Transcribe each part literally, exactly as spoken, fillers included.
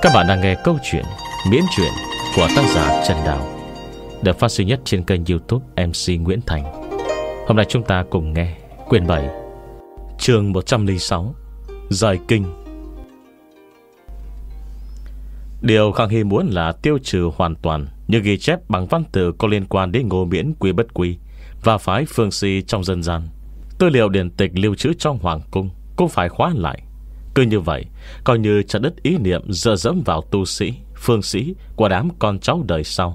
Các bạn đang nghe câu chuyện miễn truyện của tác giả Trần Đào, được phát sinh nhất trên kênh YouTube em xê Nguyễn Thành. Hôm nay chúng ta cùng nghe quyển bảy, chương một trăm lẻ sáu, Rời kinh. Điều Khang Hy muốn là tiêu trừ hoàn toàn những ghi chép bằng văn tự có liên quan đến Ngô Miễn, Quý Bất Quy và phái Phương Si trong dân gian. Tư liệu điển tịch lưu trữ trong hoàng cung cũng phải khóa lại. Cứ như vậy, coi như chặt đứt ý niệm dựa dẫm vào tu sĩ, phương sĩ của đám con cháu đời sau.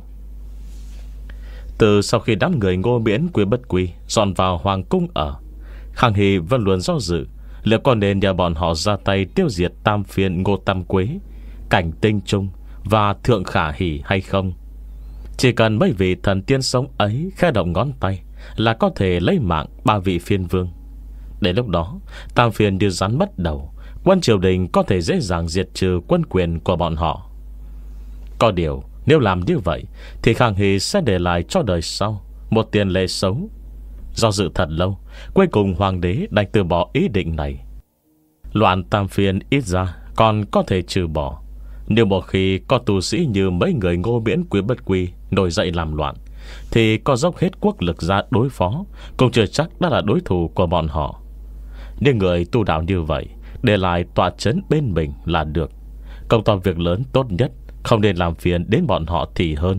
Từ sau khi đám người Ngô Miễn, Quý Bất Quy dọn vào hoàng cung ở, Khang Hy vẫn luôn do dự liệu có nên nhờ bọn họ ra tay tiêu diệt Tam Phiên Ngô Tam Quế, Cảnh Tinh Trung và Thượng Khả Hỷ hay không. Chỉ cần mấy vị thần tiên sống ấy khẽ động ngón tay là có thể lấy mạng ba vị phiên vương. Đến lúc đó, Tam Phiên như rắn mất đầu, quân triều đình có thể dễ dàng diệt trừ quân quyền của bọn họ. Có điều, nếu làm như vậy thì Khang Hy sẽ để lại cho đời sau một tiền lệ xấu. Do dự thật lâu, cuối cùng hoàng đế đành từ bỏ ý định này. Loạn Tam Phiên ít ra còn có thể trừ bỏ. Nếu một khi có tu sĩ như mấy người Ngô Miễn, Quý Bất Quy nổi dậy làm loạn, thì có dốc hết quốc lực ra đối phó cũng chưa chắc đã là đối thủ của bọn họ. Nhưng người tu đạo như vậy để lại tọa trấn bên mình là được. Công to việc lớn tốt nhất không nên làm phiền đến bọn họ thì hơn.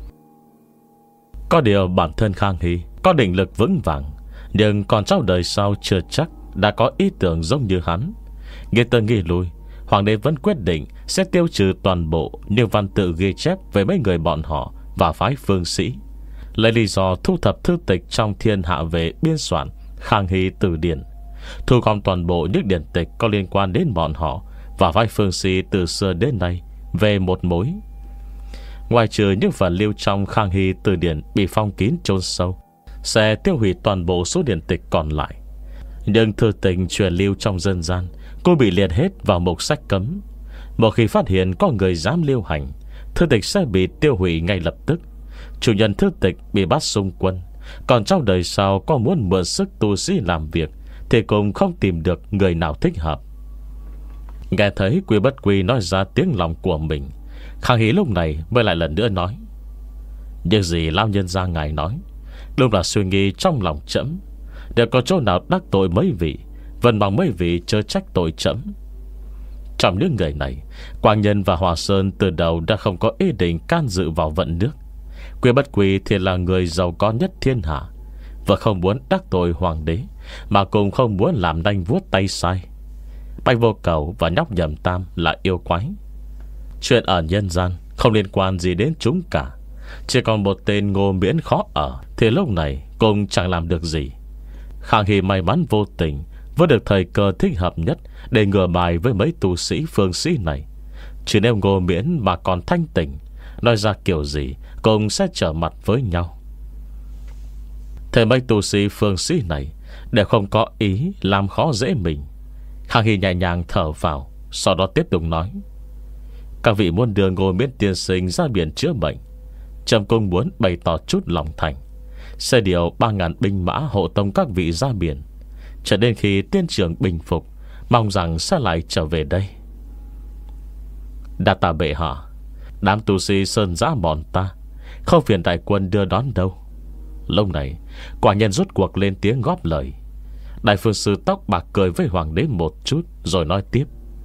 Có điều bản thân Khang Hy có định lực vững vàng, nhưng con cháu đời sau chưa chắc đã có ý tưởng giống như hắn. Nghe tới nghi lui, hoàng đế vẫn quyết định sẽ tiêu trừ toàn bộ những văn tự ghi chép về mấy người bọn họ và phái phương sĩ, lấy lý do thu thập thư tịch trong thiên hạ về biên soạn Khang Hy Từ Điển, thu gom toàn bộ những điển tịch có liên quan đến bọn họ và phái phương sĩ từ xưa đến nay về một mối. Ngoài trừ những phần lưu trong Khang Hy Từ Điển bị phong kín chôn sâu, sẽ tiêu hủy toàn bộ số điển tịch còn lại. Nhưng thư tịch truyền lưu trong dân gian cũng bị liệt hết vào mục sách cấm. Một khi phát hiện có người dám lưu hành, thư tịch sẽ bị tiêu hủy ngay lập tức. Chủ nhân thư tịch bị bắt xung quân, còn trong đời sau có muốn mượn sức tu sĩ làm việc thì cũng không tìm được người nào thích hợp. Nghe thấy Quý Bất Quy nói ra tiếng lòng của mình, Khang Hy lúc này mới lại lần nữa nói: "Những gì lão nhân gia ngài nói đúng là suy nghĩ trong lòng trẫm. Đều có chỗ nào đắc tội mấy vị, vẫn mong mấy vị chớ trách tội trẫm." Trong những người này, Quang Nhân và Hòa Sơn từ đầu đã không có ý định can dự vào vận nước. Quý Bất Quy thì là người giàu có nhất thiên hạ, và không muốn đắc tội hoàng đế, mà cũng không muốn làm nanh vuốt tay sai. Bạch Vô Cầu và nhóc Nhậm Tam là yêu quái. Chuyện ở nhân gian không liên quan gì đến chúng cả. Chỉ còn một tên Ngô Miễn khó ở thì lúc này cũng chẳng làm được gì. Khang Hy may mắn vô tình vẫn được thời cơ thích hợp nhất để ngừa bài với mấy tu sĩ phương sĩ này. Chứ nếu Ngô Miễn mà còn thanh tỉnh, nói ra kiểu gì cũng sẽ trở mặt với nhau. Thế mấy tu sĩ phương sĩ này đều không có ý làm khó dễ mình. Khang Hy nhẹ nhàng thở vào, sau đó tiếp tục nói: "Các vị muốn đưa Ngô Miễn tiên sinh ra biển chữa bệnh, trẫm cũng muốn bày tỏ chút lòng thành, sẽ điều ba ngàn binh mã hộ tống các vị ra biển, cho đến khi tiên trường bình phục, mong rằng sẽ lại trở về đây." "Đa tạ bệ hạ. Đám tu sĩ sơn giã bọn ta không phiền đại quân đưa đón đâu." Lúc này Quả Nhân rút cuộc lên tiếng góp lời. Đại phương sư tóc bạc cười với hoàng đế một chút rồi nói tiếp: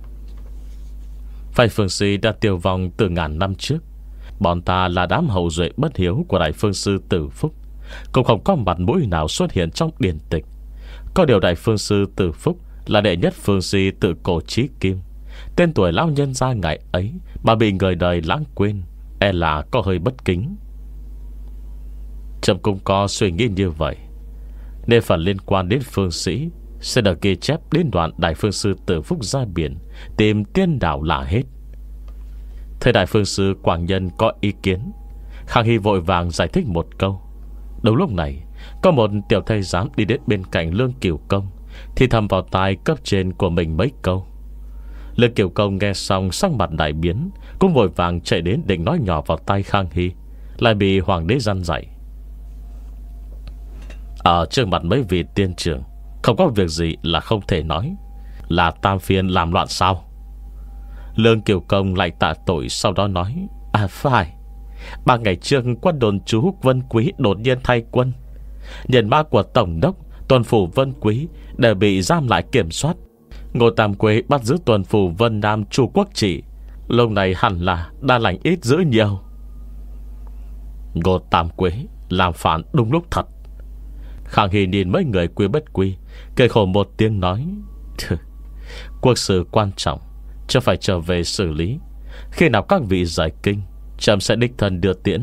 "Phái phương sĩ đã tiêu vong từ ngàn năm trước. Bọn ta là đám hậu duệ bất hiếu của đại phương sư Tử Phúc, cũng không có mặt mũi nào xuất hiện trong điển tịch. Có điều đại phương sư Tử Phúc là đệ nhất phương sĩ tự cổ chí kim. Tên tuổi lão nhân gia ngài ấy mà bị người đời lãng quên, e là có hơi bất kính." Trẫm cũng có suy nghĩ như vậy, nên phần liên quan đến phương sĩ sẽ được ghi chép đến đoạn đại phương sư Tử Phúc ra biển tìm tiên đảo là hết. Thế đại phương sư Quảng Nhân có ý kiến, Khang Hy vội vàng giải thích một câu. Đúng lúc này, có một tiểu thái giám đi đến bên cạnh Lương Cửu Công, thì thầm vào tai cấp trên của mình mấy câu. Lương Cửu Công nghe xong sắc mặt đại biến, cũng vội vàng chạy đến định nói nhỏ vào tai Khang Hy, lại bị hoàng đế răn dạy: "Ở trước mặt mấy vị tiên trưởng, không có việc gì là không thể nói. Là Tam Phiên làm loạn sao?" Lương Kiều Công lại tạ tội, sau đó nói: À phải, ba ngày trước quân đồn trú Húc Vân Quý đột nhiên thay quân. Nhân mã của Tổng đốc, tuần phủ Vân Quý đều bị giam lại kiểm soát. Ngô Tam Quế bắt giữ tuần phủ Vân Nam Chu Quốc Trị. Lúc này hẳn là đã lành ít dữ nhiều. Ngô Tam Quế làm phản đúng lúc thật. Khang Hy nhìn mấy người Quy Bất Quy, cười khổ một tiếng nói: Quốc sự quan trọng, chưa phải trở về xử lý. Khi nào các vị giải kinh, trẫm sẽ đích thân đưa tiễn.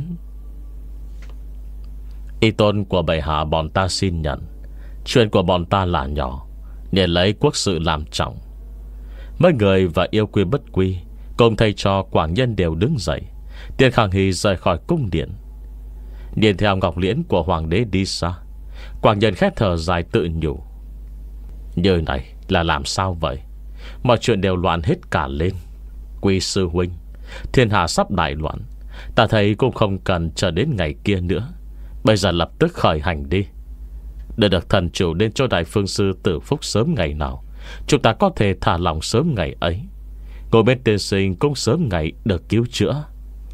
Y tôn của bệ hạ bọn ta xin nhận. Chuyện của bọn ta là nhỏ, nên lấy quốc sự làm trọng. Mấy người và yêu Quy Bất Quy cùng thầy trò Quảng Nhân đều đứng dậy. Tiên Khang Hy rời khỏi cung điện, nhìn theo ngọc liễn của hoàng đế đi xa. Quảng Nhân khét thở dài tự nhủ: Như này là làm sao vậy? Mọi chuyện đều loạn hết cả lên. Quy sư huynh, thiên hạ sắp đại loạn. Ta thấy cũng không cần chờ đến ngày kia nữa. Bây giờ lập tức khởi hành đi. Để được thần chủ đến cho đại phương sư Tử Phúc sớm ngày nào, chúng ta có thể thả lòng sớm ngày ấy. Ngồi bên tiên sinh cũng sớm ngày được cứu chữa.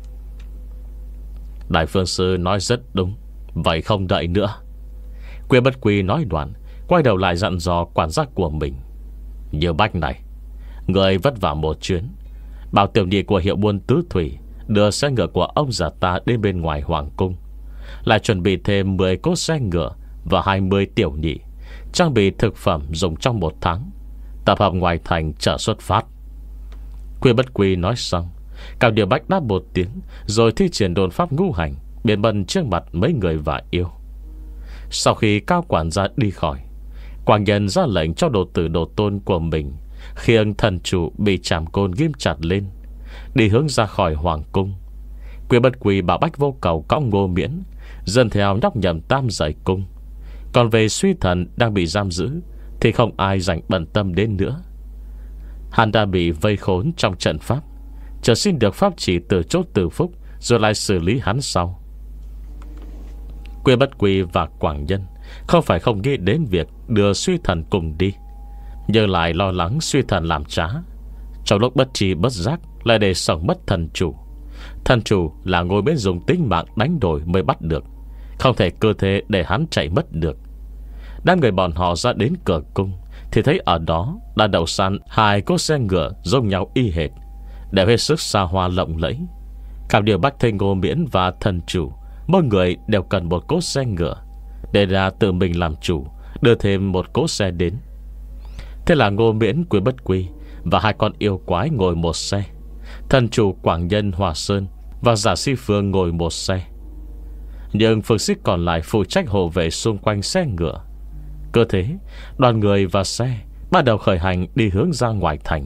Đại phương sư nói rất đúng. Vậy không đợi nữa. Quy Bất Quy nói đoạn, quay đầu lại dặn dò quản giác của mình: Như Bách này, người vất vả một chuyến, bảo tiểu nhị của hiệu buôn Tứ Thủy đưa xe ngựa của ông già ta đến bên ngoài hoàng cung, lại chuẩn bị thêm mười cỗ xe ngựa và hai mươi tiểu nhị, trang bị thực phẩm dùng trong một tháng, tập hợp ngoài thành chờ xuất phát. Quy Bất Quy nói xong, Cao Điều Bách đáp một tiếng, rồi thi triển đồn pháp ngũ hành biến bần trước mặt mấy người và yêu. Sau khi Cao quản gia đi khỏi, Quảng Nhân ra lệnh cho đồ tử đồ tôn của mình khiêng thần chủ bị trảm côn ghim chặt lên, đi hướng ra khỏi hoàng cung. Quy Bất Quy bảo Bách Vô Cầu cõng Ngô Miễn dần theo nhóc Nhậm Tam rời cung. Còn về Suy Thần đang bị giam giữ thì không ai dành bận tâm đến nữa. Hắn đã bị vây khốn trong trận pháp, chờ xin được pháp chỉ từ chỗ Tử Phúc, rồi lại xử lý hắn sau. Quy Bất Quy và Quảng Nhân không phải không nghĩ đến việc đưa Suy Thần cùng đi, nhưng lại lo lắng Suy Thần làm trá, trong lúc bất tri bất giác lại để sống mất thần chủ. Thần chủ là Ngô Miễn dùng tính mạng đánh đổi mới bắt được, không thể cơ thế để hắn chạy mất được. Đám người bọn họ ra đến cửa cung thì thấy ở đó đã đậu sẵn hai cỗ xe ngựa giống nhau y hệt, đều hết sức xa hoa lộng lẫy. Cảm điều Bách thấy Ngô Miễn và thần chủ mỗi người đều cần một cỗ xe ngựa, để ra tự mình làm chủ, đưa thêm một cỗ xe đến. Thế là Ngô Miễn, Quy Bất Quy và hai con yêu quái ngồi một xe, thần chủ Quảng Nhân, Hòa Sơn và Giả Si Phương ngồi một xe. Nhưng phương xích còn lại phụ trách hộ vệ xung quanh xe ngựa. Cơ thế, đoàn người và xe bắt đầu khởi hành đi hướng ra ngoài thành.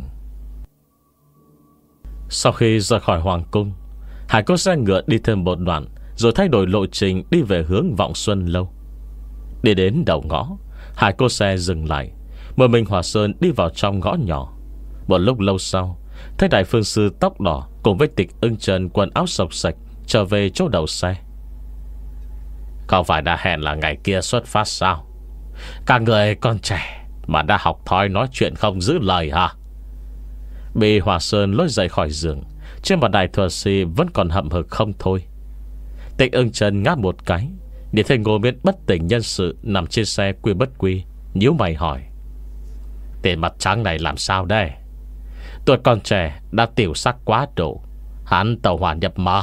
Sau khi rời khỏi hoàng cung, hai cỗ xe ngựa đi thêm một đoạn, rồi thay đổi lộ trình đi về hướng Vọng Xuân Lâu. Đi đến đầu ngõ, hai cỗ xe dừng lại. Một mình Hòa Sơn đi vào trong ngõ nhỏ. Một lúc lâu sau, thấy đại phương sư tóc đỏ cùng với Tịch Ưng Trần quần áo sộc sạch trở về chỗ đầu xe. Không phải đã hẹn là ngày kia xuất phát sao? Cả người còn trẻ mà đã học thói nói chuyện không giữ lời hả? Bị Hòa Sơn lôi dậy khỏi giường, trên mặt đại thuật sĩ vẫn còn hậm hực không thôi. Tịch Ưng Trần ngáp một cái, để thấy Ngô Miễn bất tỉnh nhân sự nằm trên xe Quy Bất Quy, nhíu mày hỏi: Tên mặt trắng này làm sao đây? Tuổi còn trẻ đã tiểu sắc quá độ, hắn tẩu hỏa nhập ma.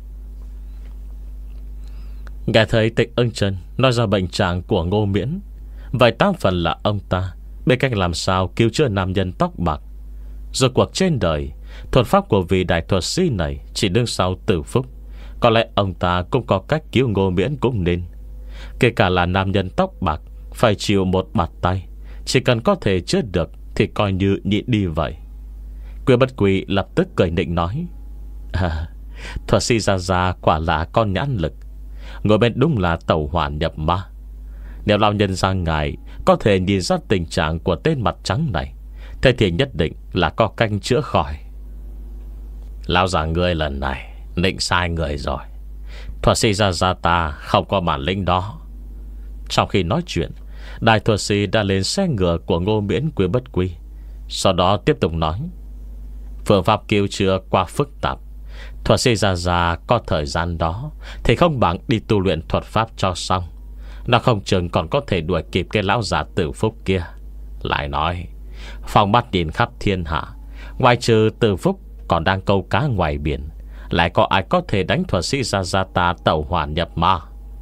Nghe thấy Tịch Ưng Trần nói ra bệnh trạng của Ngô Miễn, vậy tám phần là ông ta biết cách làm sao cứu chữa nam nhân tóc bạc. Rồi cuộc trên đời, thuật pháp của vị đại thuật sĩ này chỉ đứng sau Tử Phúc, có lẽ ông ta cũng có cách cứu Ngô Miễn cũng nên. Kể cả là nam nhân tóc bạc phải chịu một bạt tay, chỉ cần có thể chữa được thì coi như nhịn đi vậy. Quy Bất Quy lập tức cười nịnh nói: À, thuật sĩ Gia Gia quả là con nhãn lực, ngồi bên đúng là tẩu hỏa nhập ma. Nếu lão nhân gia ngài có thể nhìn ra tình trạng của tên mặt trắng này, thế thì nhất định là có canh chữa khỏi. Lão già ngươi lần này định sai người rồi. Thuật sĩ Gia Gia ta không có bản lĩnh đó. Trong khi nói chuyện, đại thuật sĩ đã lên xe ngựa của Ngô Miễn, Quy Bất Quy, sau đó tiếp tục nói: Phương pháp cứu chữa quá phức tạp. Thuật sĩ già già có thời gian đó thì không bằng đi tu luyện thuật pháp cho xong. Nó không chừng còn có thể đuổi kịp cái lão già Tử Phúc kia. Lại nói, phong mắt nhìn khắp thiên hạ, ngoài trừ Tử Phúc còn đang câu cá ngoài biển, lại có ai có thể đánh thuật sĩ Gia Gia ta tẩu hỏa nhập ma?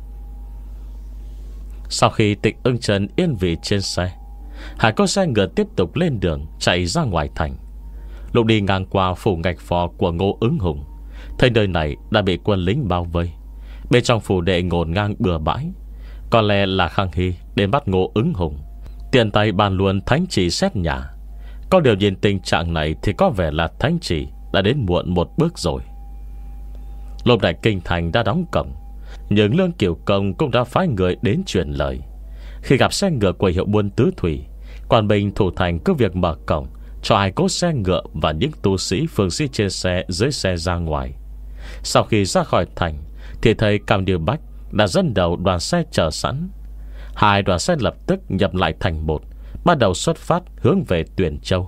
Sau khi Tịch Ưng Chân yên vị trên xe, hai con xe ngựa tiếp tục lên đường chạy ra ngoài thành. Lúc đi ngang qua phủ ngạch phò của Ngô Ứng Hùng, thấy nơi này đã bị quân lính bao vây. Bên trong phủ đệ ngổn ngang bừa bãi. Có lẽ là Khang Hy đến bắt Ngô Ứng Hùng, tiền tay bàn luôn thánh chỉ xét nhà. Có điều nhìn tình trạng này thì có vẻ là thánh chỉ đã đến muộn một bước rồi. Lúc này kinh thành đã đóng cổng, nhưng Lương Kiểu Công cũng đã phái người đến truyền lời. Khi gặp xe ngựa của hiệu buôn tứ thủy, quan binh thủ thành cứ việc mở cổng cho hai cỗ xe ngựa và những tu sĩ phương sĩ trên xe dưới xe ra ngoài. Sau khi ra khỏi thành thì thấy Cam Điêu Bách đã dẫn đầu đoàn xe chờ sẵn. Hai đoàn xe lập tức nhập lại thành một, bắt đầu xuất phát hướng về Tuyền Châu.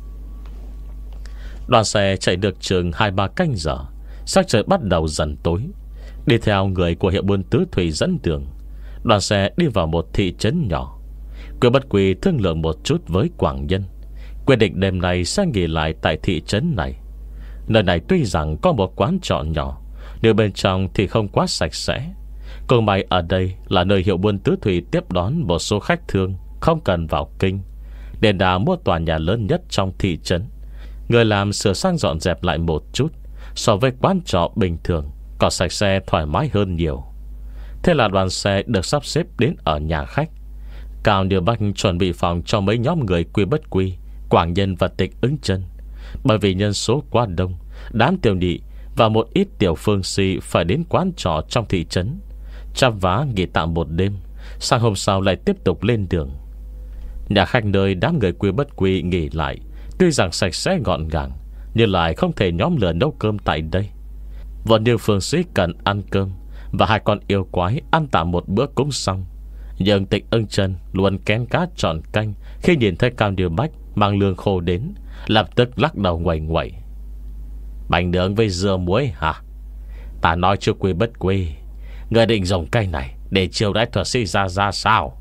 Đoàn xe chạy được chừng hai ba canh giờ, sắc trời bắt đầu dần tối. Đi theo người của hiệu buôn tứ thủy dẫn đường, đoàn xe đi vào một thị trấn nhỏ. Quyên Bất Quỳ thương lượng một chút với Quảng Nhân, quyết định đêm nay sẽ nghỉ lại tại thị trấn này. Nơi này tuy rằng có một quán trọ nhỏ, nhưng bên trong thì không quá sạch sẽ. Cũng may ở đây là nơi hiệu buôn tứ thủy tiếp đón một số khách thương không cần vào kinh, nên đã mua tòa nhà lớn nhất trong thị trấn. Người làm sửa sang dọn dẹp lại một chút, so với quán trọ bình thường còn sạch sẽ thoải mái hơn nhiều. Thế là đoàn xe được sắp xếp đến ở nhà khách. Cao Điều Bách chuẩn bị phòng cho mấy nhóm người Quy Bất Quy, Quảng Nhân và Tịch Ứng Chân. Bởi vì nhân số quá đông, đám tiểu nhị và một ít tiểu phương sĩ phải đến quán trọ trong thị trấn chăm vá nghỉ tạm một đêm, sang hôm sau lại tiếp tục lên đường. Nhà khách nơi đám người Quy Bất Quy nghỉ lại tuy rằng sạch sẽ gọn gàng, nhưng lại không thể nhóm lửa nấu cơm tại đây. Vẫn như phương sĩ cần ăn cơm, và hai con yêu quái ăn tạm một bữa cũng xong. Nhưng Tịch Ưng Chân luôn kén cá trọn canh khi nhìn thấy Cao Điều Bách mang lương khô đến, lập tức lắc đầu nguậy nguậy. Bánh nướng với dưa muối hả? Ta nói chưa Quy Bất Quy, người định dùng cây này để chiêu đãi thuật sĩ ra ra sao?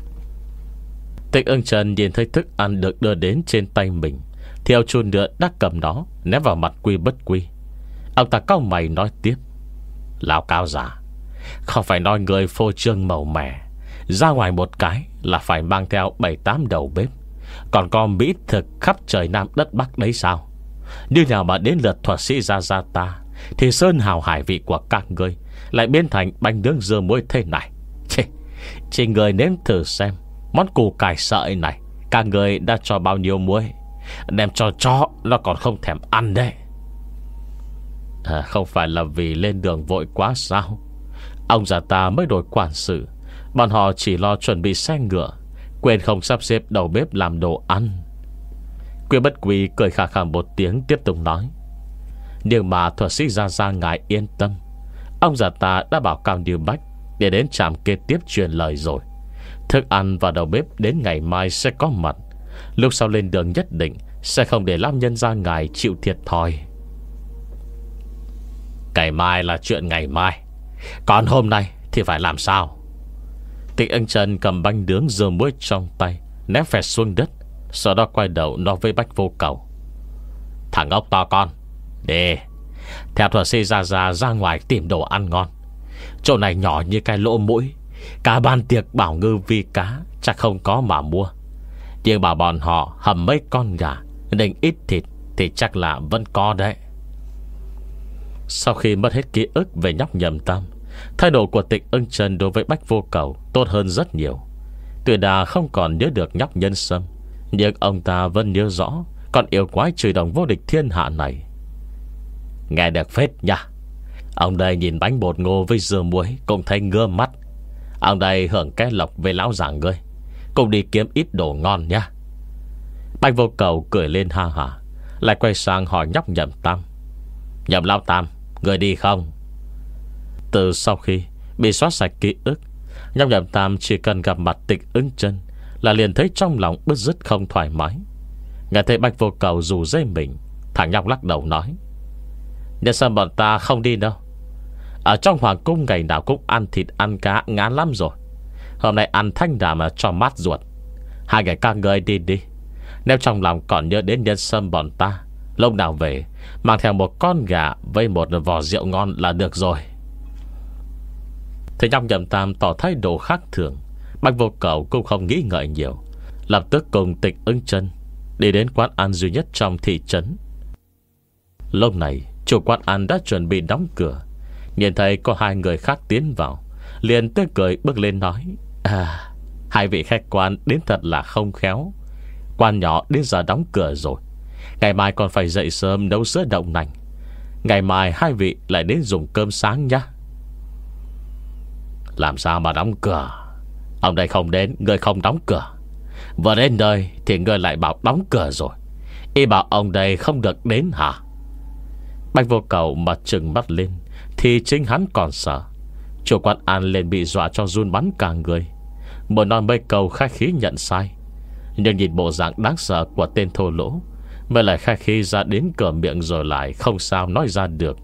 Tịch Ưng Chân nhìn thấy thức ăn được đưa đến trên tay mình, theo chun nữa đã cầm nó ném vào mặt Quy Bất Quy. Ông ta cau mày nói tiếp: Lão Cao già, không phải nói người phô trương màu mè, ra ngoài một cái là phải mang theo bảy tám đầu bếp, còn có mỹ thực khắp trời Nam đất Bắc đấy sao? Như nào mà đến lượt thuật sĩ ra ra ta thì sơn hào hải vị của các ngươi lại biến thành bánh nướng dưa muối thế này. Chê, chỉ người nếm thử xem món củ cải sợi này các người đã cho bao nhiêu muối, đem cho chó nó còn không thèm ăn đấy. À, không phải là vì lên đường vội quá sao? Ông già ta mới đổi quản sự, bọn họ chỉ lo chuẩn bị xe ngựa, quên không sắp xếp đầu bếp làm đồ ăn. Quy Bất Quy cười khà khà một tiếng, tiếp tục nói: Nhưng mà thuật sĩ ra ra ngài yên tâm, ông già ta đã bảo Cao Điều Bách để đến trạm kế tiếp truyền lời rồi. Thức ăn và đầu bếp đến ngày mai sẽ có mặt. Lúc sau lên đường nhất định sẽ không để lão nhân gia ngài chịu thiệt thòi. Ngày mai là chuyện ngày mai, còn hôm nay thì phải làm sao? Tịch Ưng Chân cầm bánh nướng dưa muối trong tay, ném phẹt xuống đất, sau đó quay đầu nói với Bách Vô Cầu: Thằng ốc to con, đi theo thuật sĩ ra ra ra ngoài tìm đồ ăn ngon. Chỗ này nhỏ như cái lỗ mũi, cả ban tiệc bảo ngư vi cá chắc không có mà mua. Nhưng bảo bọn họ hầm mấy con gà, định ít thịt thì chắc là vẫn có đấy. Sau khi mất hết ký ức về nhóc Nhậm Tam, thái độ của Tịch Ưng Chân đối với Bách Vô Cầu tốt hơn rất nhiều. Tuy đã không còn nhớ được nhóc Nhân Sâm, nhưng ông ta vẫn nhớ rõ con yêu quái chửi đồng vô địch thiên hạ này. Nghe được phết nha. Ông đây nhìn bánh bột ngô với dưa muối cũng thấy ngơ mắt. Ông đây hưởng cái lộc với lão già ngươi, cùng đi kiếm ít đồ ngon nha. Bách Vô Cầu cười lên ha hả, lại quay sang hỏi nhóc Nhậm Tam: Nhậm lão Tam, người đi không? Từ sau khi bị xóa sạch ký ức, nhóc Nhậm Tam chỉ cần gặp mặt Tịch Ưng Chân là liền thấy trong lòng bứt rứt không thoải mái. Nghe thấy Bách Vô Cầu rủ dây mình, Thằng nhóc lắc đầu nói: Nhân sâm bọn ta không đi đâu. Ở trong hoàng cung ngày nào cũng ăn thịt ăn cá ngán lắm rồi. Hôm nay ăn thanh đà mà cho mát ruột. Hai ngày các người đi đi. Nếu trong lòng còn nhớ đến nhân sâm bọn ta, lúc nào về mang theo một con gà với một vò rượu ngon là được rồi. Thế nhóc Nhậm Tam tỏ thái độ khác thường. Bạch Vô Cầu cũng không nghĩ ngợi nhiều, lập tức cùng Tịch Ưng Chân đi đến quán ăn duy nhất trong thị trấn. Lúc này chủ quán ăn đã chuẩn bị đóng cửa. Nhìn thấy có hai người khác tiến vào, liền tươi cười bước lên nói: À, hai vị khách quan đến thật là không khéo. Quán nhỏ đến giờ đóng cửa rồi. Ngày mai còn phải dậy sớm nấu sữa đậu nành. Ngày mai hai vị lại đến dùng cơm sáng nhá. Làm sao mà đóng cửa? Ông đây không đến, người không đóng cửa. Vừa đến nơi thì người lại bảo đóng cửa rồi. Ý bảo ông đây không được đến hả? Bạch Vô Cầu mặt trừng mắt lên thì chính hắn còn sợ. Chủ quán ăn lên bị dọa cho run bắn cả người. Một nói mấy câu khách khí nhận sai, nhưng nhìn bộ dạng đáng sợ của tên thô lỗ, mới lại khách khí ra đến cửa miệng rồi lại không sao nói ra được.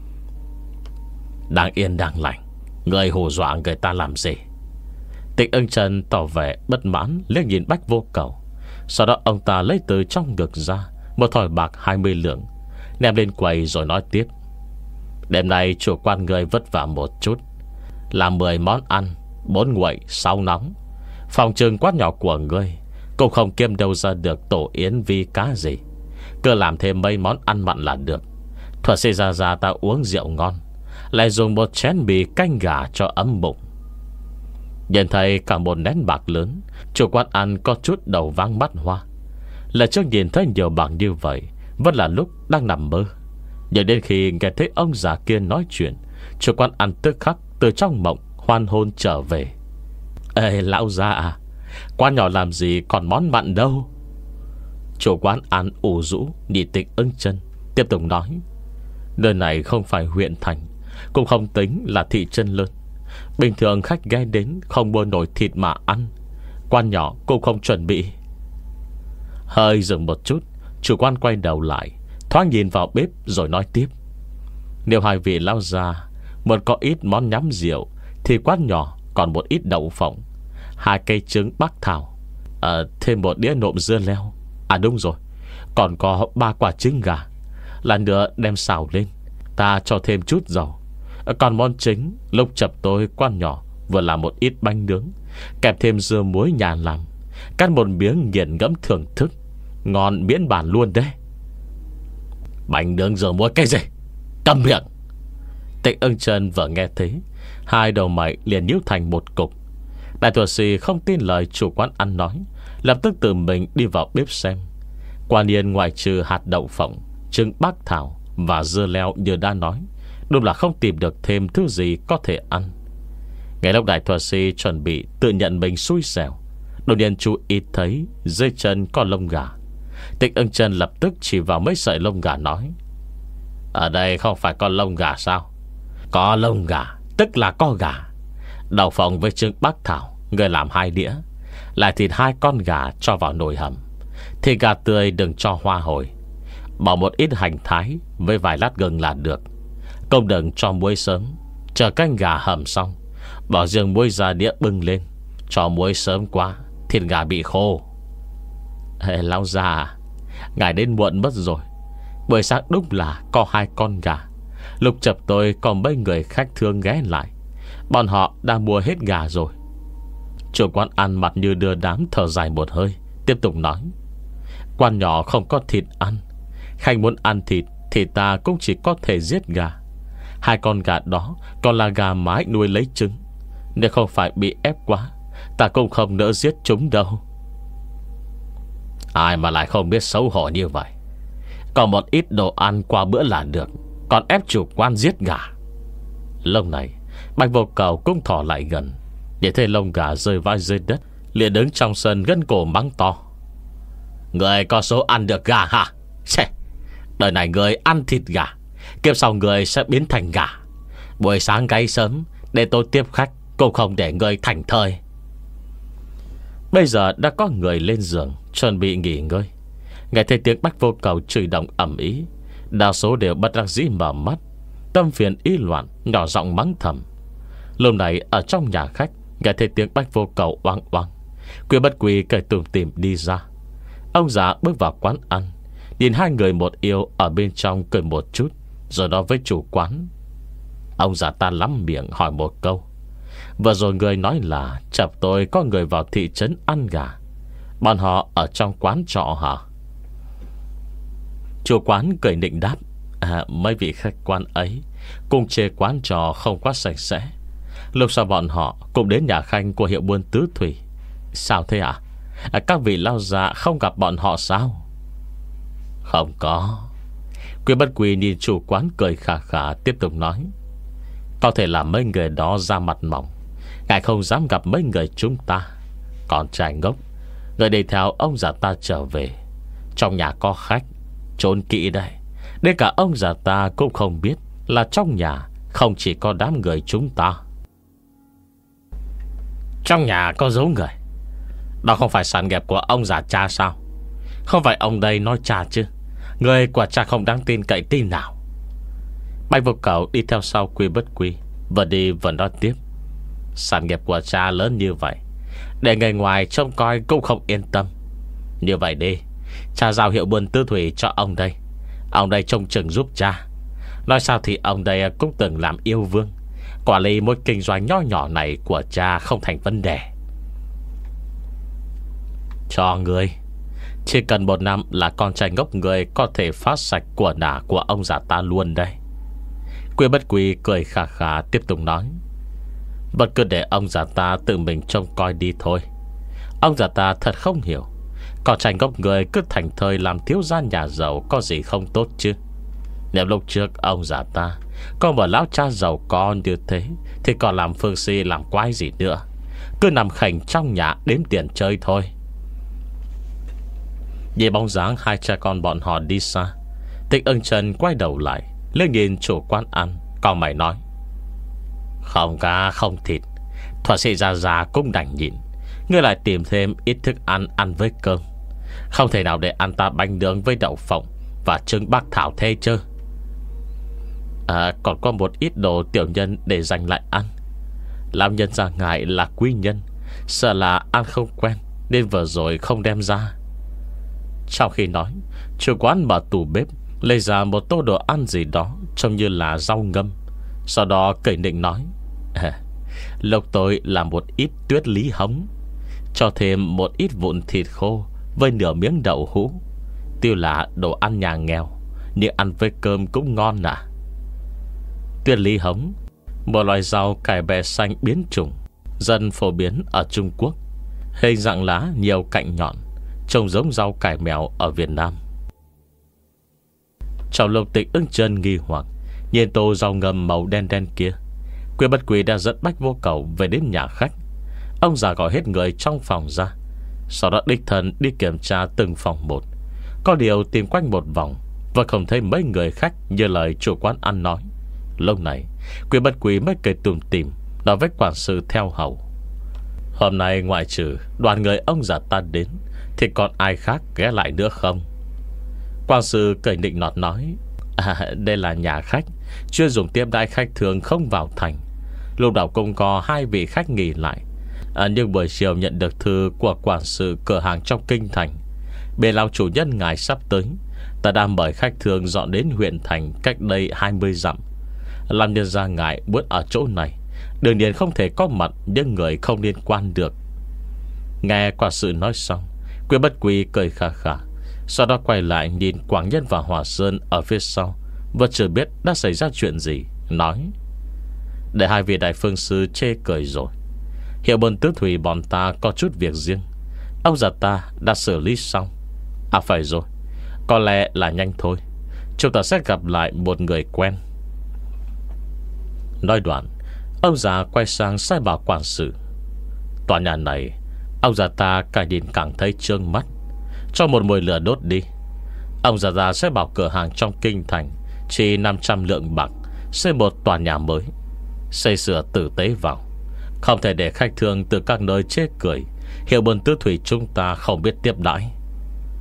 Đang yên đang lành, người hù dọa người ta làm gì? Tịch Ưng Chân tỏ vẻ bất mãn liếc nhìn Bạch Vô Cầu. Sau đó ông ta lấy từ trong ngực ra một thỏi bạc hai mươi lượng, ném lên quầy rồi nói tiếp: Đêm nay chủ quan người vất vả một chút, làm mười món ăn, bốn nguội, sáu nóng. Phòng trường quán nhỏ của ngươi cũng không kiếm đâu ra được tổ yến vi cá gì. Cứ làm thêm mấy món ăn mặn là được. Thuật sĩ ra ra ta uống rượu ngon, lại dùng một chén bì canh gà cho ấm bụng. Nhìn thấy cả một nén bạc lớn, chủ quán ăn có chút đầu váng mắt hoa. Lần trước nhìn thấy nhiều bạc như vậy vẫn là lúc đang nằm mơ. Nhưng đến khi nghe thấy ông già kia nói chuyện, chủ quán ăn tức khắc từ trong mộng hoan hôn trở về. Ê lão già à, quán nhỏ làm gì còn món mặn đâu? Chủ quán ăn ủ rũ nhìn Tịch Ưng Chân, tiếp tục nói: Nơi này không phải huyện thành, cũng không tính là thị trấn lớn. Bình thường khách ghé đến không mua nổi thịt mà ăn. Quán nhỏ cũng không chuẩn bị. Hơi dừng một chút, chủ quán quay đầu lại, thoáng nhìn vào bếp rồi nói tiếp: Nếu hai vị lão già muốn có ít món nhắm rượu thì quán nhỏ còn một ít đậu phộng, hai cây trứng bắc thảo, à, thêm một đĩa nộm dưa leo. À đúng rồi, còn có ba quả trứng gà. Lần nữa đem xào lên, ta cho thêm chút dầu. Còn món chính lúc chập tối quán nhỏ vừa làm một ít bánh nướng, kèm thêm dưa muối nhà làm. Cắt một miếng nghiền ngẫm thưởng thức, ngon miễn bàn luôn đấy. Bánh nướng dưa muối cái gì? Câm miệng! Tịch Ưng Chân vừa nghe thế, hai đầu mày liền nhíu thành một cục. Đại thuật sĩ không tin lời chủ quán ăn nói, lập tức tự mình đi vào bếp xem. Quả nhiên ngoài trừ hạt đậu phộng, trứng bắc thảo và dưa leo như đã nói, đúng là không tìm được thêm thứ gì có thể ăn. Ngay lúc đại thuật sĩ chuẩn bị tự nhận mình xui xẻo, đột nhiên chú ý thấy dưới chân có lông gà. Tịch Ưng Chân lập tức chỉ vào mấy sợi lông gà nói: Ở đây không phải có lông gà sao? Có lông gà tức là có gà. Đậu phộng với trứng bắc thảo người làm hai đĩa, lại thịt hai con gà cho vào nồi hầm. Thịt gà tươi đừng cho hoa hồi, bỏ một ít hành thái với vài lát gừng là được. Công đừng cho muối sớm, chờ canh gà hầm xong, bỏ riêng muối ra đĩa bưng lên. Cho muối sớm quá, thịt gà bị khô. Ê, lão già, ngài đến muộn mất rồi. Buổi sáng đúng là có hai con gà. Lúc chập tôi còn mấy người khách thương ghé lại, bọn họ đã mua hết gà rồi. Chủ quán ăn mặt như đưa đám thở dài một hơi, tiếp tục nói: Quán nhỏ không có thịt ăn. Khách muốn ăn thịt thì ta cũng chỉ có thể giết gà. Hai con gà đó còn là gà mái nuôi lấy trứng. Nếu không phải bị ép quá, ta cũng không nỡ giết chúng đâu. Ai mà lại không biết xấu hổ như vậy. Còn một ít đồ ăn qua bữa là được, còn ép chủ quan giết gà. Lúc này Bạch Vô Cầu cũng thò lại gần, để thấy lông gà rơi vãi dưới đất, liền đứng trong sân gân cổ mắng to: Người có số ăn được gà hả? Chê, đời này người ăn thịt gà, kiếp sau người sẽ biến thành gà. Buổi sáng gáy sớm để tôi tiếp khách, cũng không để người thành thơi. Bây giờ đã có người lên giường chuẩn bị nghỉ ngơi. Nghe thấy tiếng Bách Vô Cầu chửi đồng ầm ĩ, đa số đều bất đắc dĩ mở mắt, tâm phiền ý loạn, nhỏ giọng mắng thầm. Lúc này ở trong nhà khách, nghe thấy tiếng Bách Vô Cầu oang oang, Quy Bất Quy cởi tủm tỉm đi ra. Ông già bước vào quán ăn, nhìn hai người một yêu ở bên trong cười một chút, rồi nói với chủ quán. Ông già ta lắm miệng hỏi một câu: vừa rồi người nói là chập tôi có người vào thị trấn ăn gà, bọn họ ở trong quán trọ hả? Chủ quán cười nịnh đáp: à, mấy vị khách quan ấy cùng chê quán trọ không quá sạch sẽ, lúc sau bọn họ cũng đến nhà khanh của hiệu buôn Tứ Thủy. Sao thế ạ? À? Các vị lao già không gặp bọn họ sao? Không có. Quy Bất Quy nhìn chủ quán cười khà khà, tiếp tục nói: có thể là mấy người đó ra mặt mỏng, ngài không dám gặp mấy người chúng ta. Còn trai ngốc, người đi theo ông già ta trở về, trong nhà có khách, trốn kỹ đây. Đến cả ông già ta cũng không biết là trong nhà không chỉ có đám người chúng ta. Trong nhà có giấu người? Đó không phải sản nghiệp của ông già cha sao? Không phải ông đây nói cha chứ? Người của cha không đáng tin cậy tin nào. Bạch Vô Cầu đi theo sau Quy Bất Quy, vừa đi vừa nói tiếp: sản nghiệp của cha lớn như vậy, để người ngoài trông coi cũng không yên tâm. Như vậy đi, cha giao hiệu buôn Tứ Thủy cho ông đây, ông đây trông chừng giúp cha. Nói sao thì ông đây cũng từng làm yêu vương, quản lý mối kinh doanh nho nhỏ này của cha không thành vấn đề. Cho người, chỉ cần một năm là con trai ngốc người có thể phát sạch của nả của ông già ta luôn đây. Quy Bất Quy cười khà khà tiếp tục nói: vẫn cứ để ông già ta tự mình trông coi đi thôi. Ông già ta thật không hiểu, con trai ngốc người cứ thành thơi làm thiếu gia nhà giàu có gì không tốt chứ? Nếu lúc trước ông già ta có một lão cha giàu có như thế thì còn làm phương si làm quái gì nữa, cứ nằm khảnh trong nhà đếm tiền chơi thôi. Nhìn bóng dáng hai cha con bọn họ đi xa, Tịch Ưng Trần quay đầu lại, lên nhìn chủ quán ăn, còn mày nói: không cá không thịt, thuật sĩ già già cũng đành nhịn. Ngươi lại tìm thêm ít thức ăn ăn với cơm, không thể nào để ăn ta bánh nướng với đậu phộng và trứng bắc thảo thế chứ. À, còn có một ít đồ tiểu nhân để dành lại ăn. Làm nhân ra ngại là quý nhân, sợ là ăn không quen nên vừa rồi không đem ra. Sau khi nói, chủ quán mở tủ bếp lấy ra một tô đồ ăn gì đó trông như là rau ngâm, sau đó cười nịnh nói: à, lúc tôi làm một ít tuyết lý hống, cho thêm một ít vụn thịt khô với nửa miếng đậu hũ. Tiêu là đồ ăn nhà nghèo, nhưng ăn với cơm cũng ngon à. Tuyết lý hống, một loài rau cải bẹ xanh biến chủng, dần phổ biến ở Trung Quốc, hình dạng lá nhiều cạnh nhọn, trông giống rau cải mèo ở Việt Nam. Trong lúc Tịch Ưng Trần nghi hoặc nhìn tô rau ngâm màu đen đen kia, Quy Bất Quy đã dẫn Bách Vô Cầu về đến nhà khách. Ông già gọi hết người trong phòng ra, sau đó đích thân đi kiểm tra từng phòng một. Có điều tìm quanh một vòng và không thấy mấy người khách như lời chủ quán ăn nói. Lúc này Quy Bất Quy mới cười tủm tỉm nói với quản sự theo hầu: hôm nay ngoại trừ đoàn người ông già ta đến thì còn ai khác ghé lại nữa không? Quản sự cười nịnh nọt nói: à, đây là nhà khách chuyên dùng tiếp đãi khách thường không vào thành. Lúc đầu cũng có hai vị khách nghỉ lại, à, nhưng buổi chiều nhận được thư của quản sự cửa hàng trong kinh thành, bề lão chủ nhân ngài sắp tới, ta đang mời khách thường dọn đến huyện thành cách đây hai mươi dặm. Làm nhân ra ngài muốn ở chỗ này, đương nhiên không thể có mặt những người không liên quan được. Nghe quản sự nói xong, Quy Bất Quy cười khà khà, sau đó quay lại nhìn Quảng Nhân và Hòa Sơn ở phía sau, vẫn chưa biết đã xảy ra chuyện gì, nói: để hai vị đại phương sư chê cười rồi. Hiệu buôn Tứ Thủy bọn ta có chút việc riêng, ông già ta đã xử lý xong. À phải rồi, có lẽ là nhanh thôi, chúng ta sẽ gặp lại một người quen. Nói đoạn, ông già quay sang sai bảo quản sự: tòa nhà này ông già ta càng nhìn càng thấy trương mắt, cho một mồi lửa đốt đi. Ông già già sẽ bảo cửa hàng trong kinh thành chỉ năm trăm lượng bạc xây một tòa nhà mới, xây sửa tử tế vào, không thể để khách thường từ các nơi chê cười hiệu buôn Tứ Thủy chúng ta không biết tiếp đãi.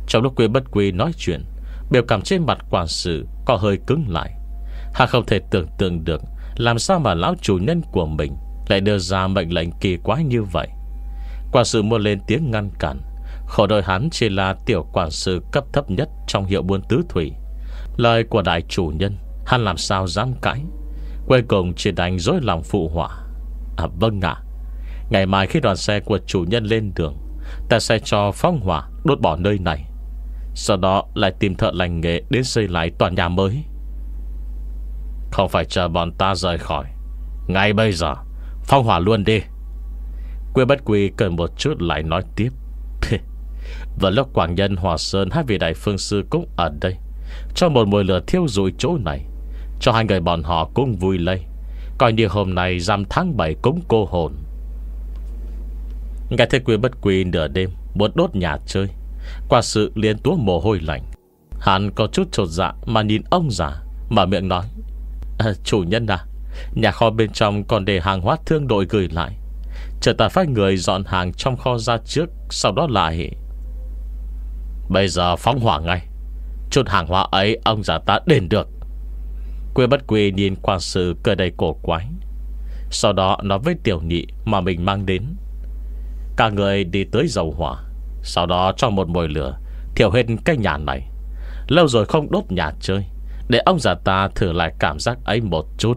Trong lúc Quy Bất Quy nói chuyện, biểu cảm trên mặt quản sự có hơi cứng lại. Hắn không thể tưởng tượng được làm sao mà lão chủ nhân của mình lại đưa ra mệnh lệnh kỳ quái như vậy. Quản sự muốn lên tiếng ngăn cản, khổ đôi hắn chỉ là tiểu quản sự cấp thấp nhất trong hiệu buôn tứ thủy. Lời của đại chủ nhân hắn làm sao dám cãi. Cuối cùng chỉ đành dối lòng phụ họa. À vâng ạ, ngày mai khi đoàn xe của chủ nhân lên đường, ta sẽ cho phóng hỏa đốt bỏ nơi này, sau đó lại tìm thợ lành nghề đến xây lại tòa nhà mới. Không phải chờ bọn ta rời khỏi, ngay bây giờ phóng hỏa luôn đi. Quy Bất Quy cười một chút lại nói tiếp. Vào lúc Quảng Nhân, Hòa Sơn, hai vị đại phương sư cũng ở đây, cho một mùi lửa thiêu rụi chỗ này, cho hai người bọn họ cũng vui lây, coi như hôm nay rằm tháng bảy cúng cô hồn. Nghe thấy Quy Bất Quy nửa đêm muốn đốt nhà chơi, quả sự liền túa mồ hôi lạnh. Hắn có chút chột dạ mà nhìn ông già, mở miệng nói. À, chủ nhân à, nhà kho bên trong còn để hàng hóa thương đội gửi lại, chờ ta phải người dọn hàng trong kho ra trước, sau đó lại. Bây giờ phóng hỏa ngay, chút hàng hóa ấy ông già ta đền được. Quy Bất Quy nhìn quan sự cười đầy cổ quái, sau đó nói với tiểu nhị mà mình mang đến. Cả người đi tới dầu hỏa, sau đó cho một mồi lửa thiêu hết cái nhà này. Lâu rồi không đốt nhà chơi, để ông già ta thử lại cảm giác ấy một chút.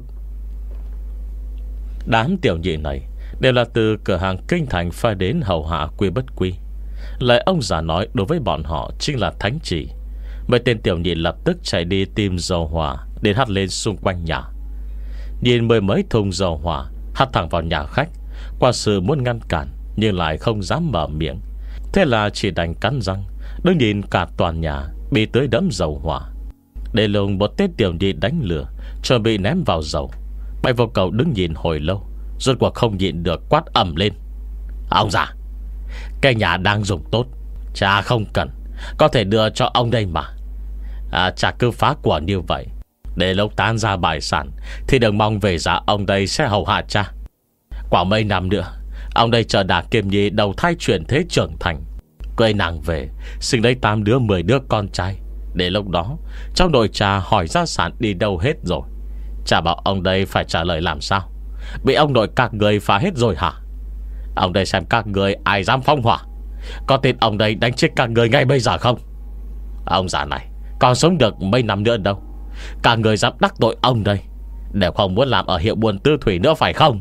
Đám tiểu nhị này đều là từ cửa hàng kinh thành phải đến hầu hạ Quy Bất Quy. Lời ông già nói đối với bọn họ chính là thánh chỉ. Mấy tên tiểu nhị lập tức chạy đi tìm dầu hỏa để hắt lên xung quanh nhà. Nhìn mười mấy thùng dầu hỏa hắt thẳng vào nhà khách, quả sự muốn ngăn cản nhưng lại không dám mở miệng. Thế là chỉ đành cắn răng đứng nhìn cả toàn nhà bị tưới đẫm dầu hỏa. Để lùng một tên tiểu nhị đánh lửa chuẩn bị ném vào dầu. Bạch Vô Cầu đứng nhìn hồi lâu, rốt cuộc không nhịn được quát ầm lên. Ông già, cái nhà đang dùng tốt, cha không cần, có thể đưa cho ông đây mà. à, Cha cứ phá của như vậy, để lúc tán ra bại sản thì đừng mong về giá ông đây sẽ hầu hạ cha. Quả mấy năm nữa ông đây chờ Đà Kiêm Nhi đầu thai chuyển thế trưởng thành, cưới nàng về, sinh lấy tám đứa mười đứa con trai. Để lúc đó trong nội cha hỏi gia sản đi đâu hết rồi, cha bảo ông đây phải trả lời làm sao? Bị ông nội các người phá hết rồi hả? Ông đây xem các người ai dám phóng hỏa, có tin ông đây đánh chết các người ngay bây giờ không? Ông già này còn sống được mấy năm nữa đâu. Cả người dám đắc tội ông đây đều không muốn làm ở hiệu buôn tư thủy nữa phải không?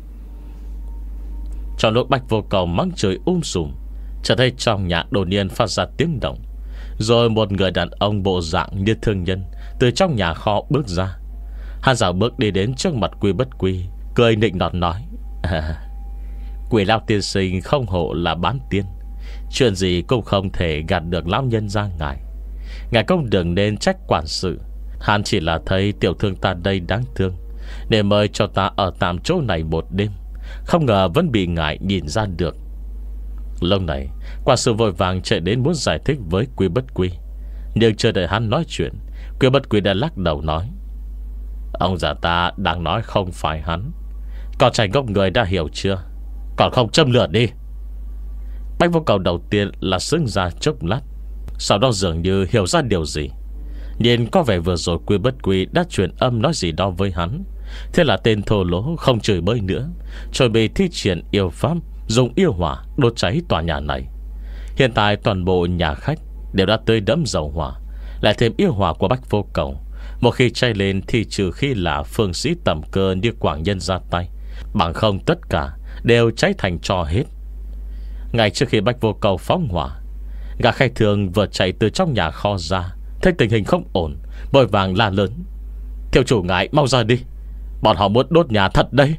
Trong lúc Bạch Vô Cầu mắng chửi um sùm, chợt thấy trong nhà đột nhiên phát ra tiếng động. Rồi một người đàn ông bộ dạng như thương nhân từ trong nhà kho bước ra. Hắn dạo bước đi đến trước mặt Quy Bất Quy, cười nịnh nọt nói. à, Quỷ lão tiên sinh không hộ là bán tiên, chuyện gì cũng không thể gạt được lão nhân ra ngài. Ngài cũng đừng nên trách quản sự. Hắn chỉ là thấy tiểu thương ta đây đáng thương, để mời cho ta ở tạm chỗ này một đêm, không ngờ vẫn bị ngài nhìn ra được. Lúc này quản sự vội vàng chạy đến muốn giải thích với Quy Bất Quy, nhưng chưa đợi hắn nói chuyện, Quy Bất Quy đã lắc đầu nói. Ông già ta đang nói không phải hắn. Con trai ngốc người đã hiểu chưa? Còn không châm lửa đi. Bạch Vô Cầu đầu tiên là sững ra chốc lát, sau đó dường như hiểu ra điều gì. Nhìn có vẻ vừa rồi Quy Bất Quy đã truyền âm nói gì đó với hắn. Thế là tên thô lỗ không chửi bới nữa, chuẩn bị thi triển yêu pháp, dùng yêu hỏa đốt cháy tòa nhà này. Hiện tại toàn bộ nhà khách đều đã tươi đẫm dầu hỏa, lại thêm yêu hỏa của Bạch Vô Cầu, một khi cháy lên thì trừ khi là phương sĩ tầm cơ như Quảng Nhân ra tay, bằng không tất cả đều cháy thành tro hết. Ngay trước khi Bạch Vô Cầu phóng hỏa, gã khách thường vừa chạy từ trong nhà kho ra, thấy tình hình không ổn, vội vàng la lớn. Thiếu chủ ngài mau ra đi, bọn họ muốn đốt nhà thật đấy.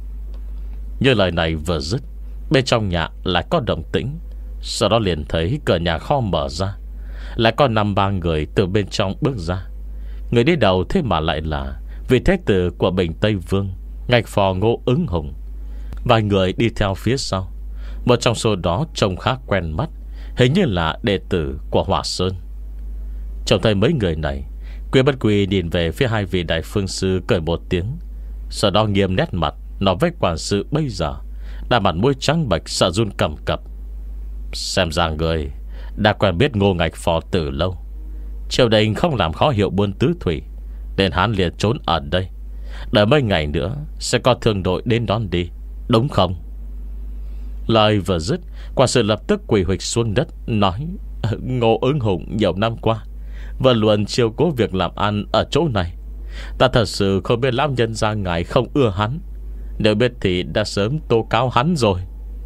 Như lời này vừa dứt, bên trong nhà lại có động tĩnh. Sau đó liền thấy cửa nhà kho mở ra, lại có năm ba người từ bên trong bước ra. Người đi đầu thế mà lại là vị thế tử của Bình Tây Vương, ngạch phò Ngô Ứng Hùng. Vài người đi theo phía sau, một trong số đó trông khá quen mắt, hình như là đệ tử của Hòa Sơn. Trông thấy mấy người này, Quy Bất Quy nhìn về phía hai vị đại phương sư, cười một tiếng, sau đó nghiêm nét mặt nói với quản sự bây giờ đã mặt mũi trắng bệch, sợ run cầm cập. Xem ra người đã quen biết Ngô Ngạch Phò từ lâu. Triều đình không làm khó hiệu buôn tứ thủy, nên hắn liền trốn ở đây. Đợi mấy ngày nữa sẽ có thương đội đến đón đi, đúng không? Lời vừa dứt, Quản sự lập tức quỳ huỵch xuống đất, nói: Ngô Ứng Hùng nhiều năm qua vẫn luôn chiều cố việc làm ăn ở chỗ này. Ta thật sự không biết lão nhân gia ngài không ưa hắn. Nếu biết thì đã sớm tố cáo hắn rồi.